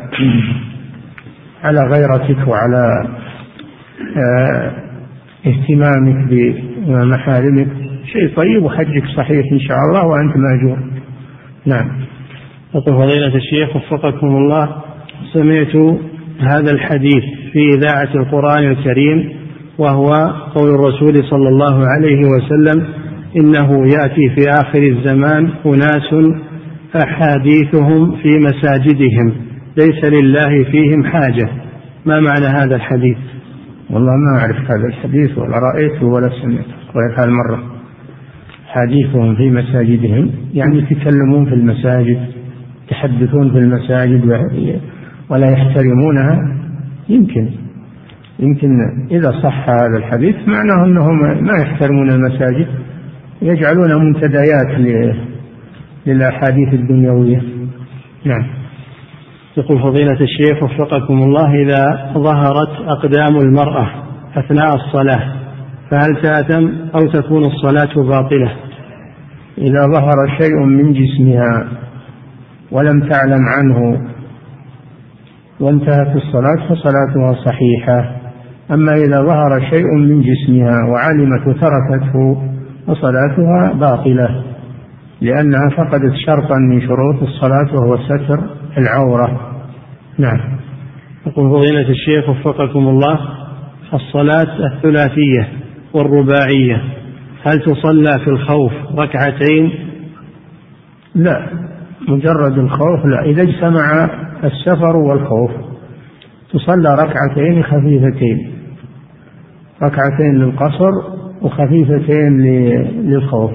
Speaker 2: على غيرتك وعلى اه اهتمامك بمحارمك، شيء طيب، وحجك صحيح إن شاء الله وأنت مأجور. نعم.
Speaker 1: يقول فضيلة الشيخ وفقكم الله، سمعت هذا الحديث في إذاعة القرآن الكريم وهو قول الرسول صلى الله عليه وسلم: إنه يأتي في آخر الزمان أناس أحاديثهم في مساجدهم ليس لله فيهم حاجة. ما معنى هذا الحديث؟
Speaker 2: والله ما أعرف هذا الحديث ولا رأيته ولا سمعته غير هالمرة. حديثهم في مساجدهم يعني يتكلمون في المساجد، يتحدثون في المساجد ولا يحترمونها. يمكن يمكن إذا صح هذا الحديث معناه أنهم ما يحترمون المساجد، يجعلون منتديات للأحاديث الدنيوية. نعم.
Speaker 1: يقول فضيلة الشيخ وفقكم الله، إذا ظهرت أقدام المرأة أثناء الصلاة فهل تأثم أو تكون الصلاة باطلة؟
Speaker 2: إذا ظهر شيء من جسمها ولم تعلم عنه وانتهت الصلاة فصلاتها صحيحة، أما إذا ظهر شيء من جسمها وعلمت وتركته فصلاتها باطلة، لأنها فقدت شرطا من شروط الصلاة وهو ستر العورة. نعم.
Speaker 1: يقول فضيلة الشيخ وفقكم الله، الصلاة الثلاثية والرباعية هل تصلى في الخوف ركعتين؟
Speaker 2: لا، مجرد الخوف لا. إذا اجتمع السفر والخوف تصلى ركعتين خفيفتين، ركعتين للقصر وخفيفتين للخوف.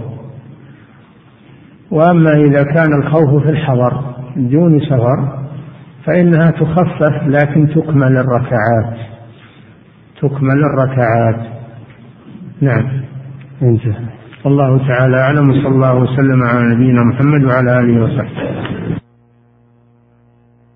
Speaker 2: وأما إذا كان الخوف في الحضر دون سفر فإنها تخفف لكن تكمل الركعات، تكمل الركعات. نعم. انتهى. الله تعالى أعلم، صلى الله وسلم على نبينا محمد وعلى آله وصحبه.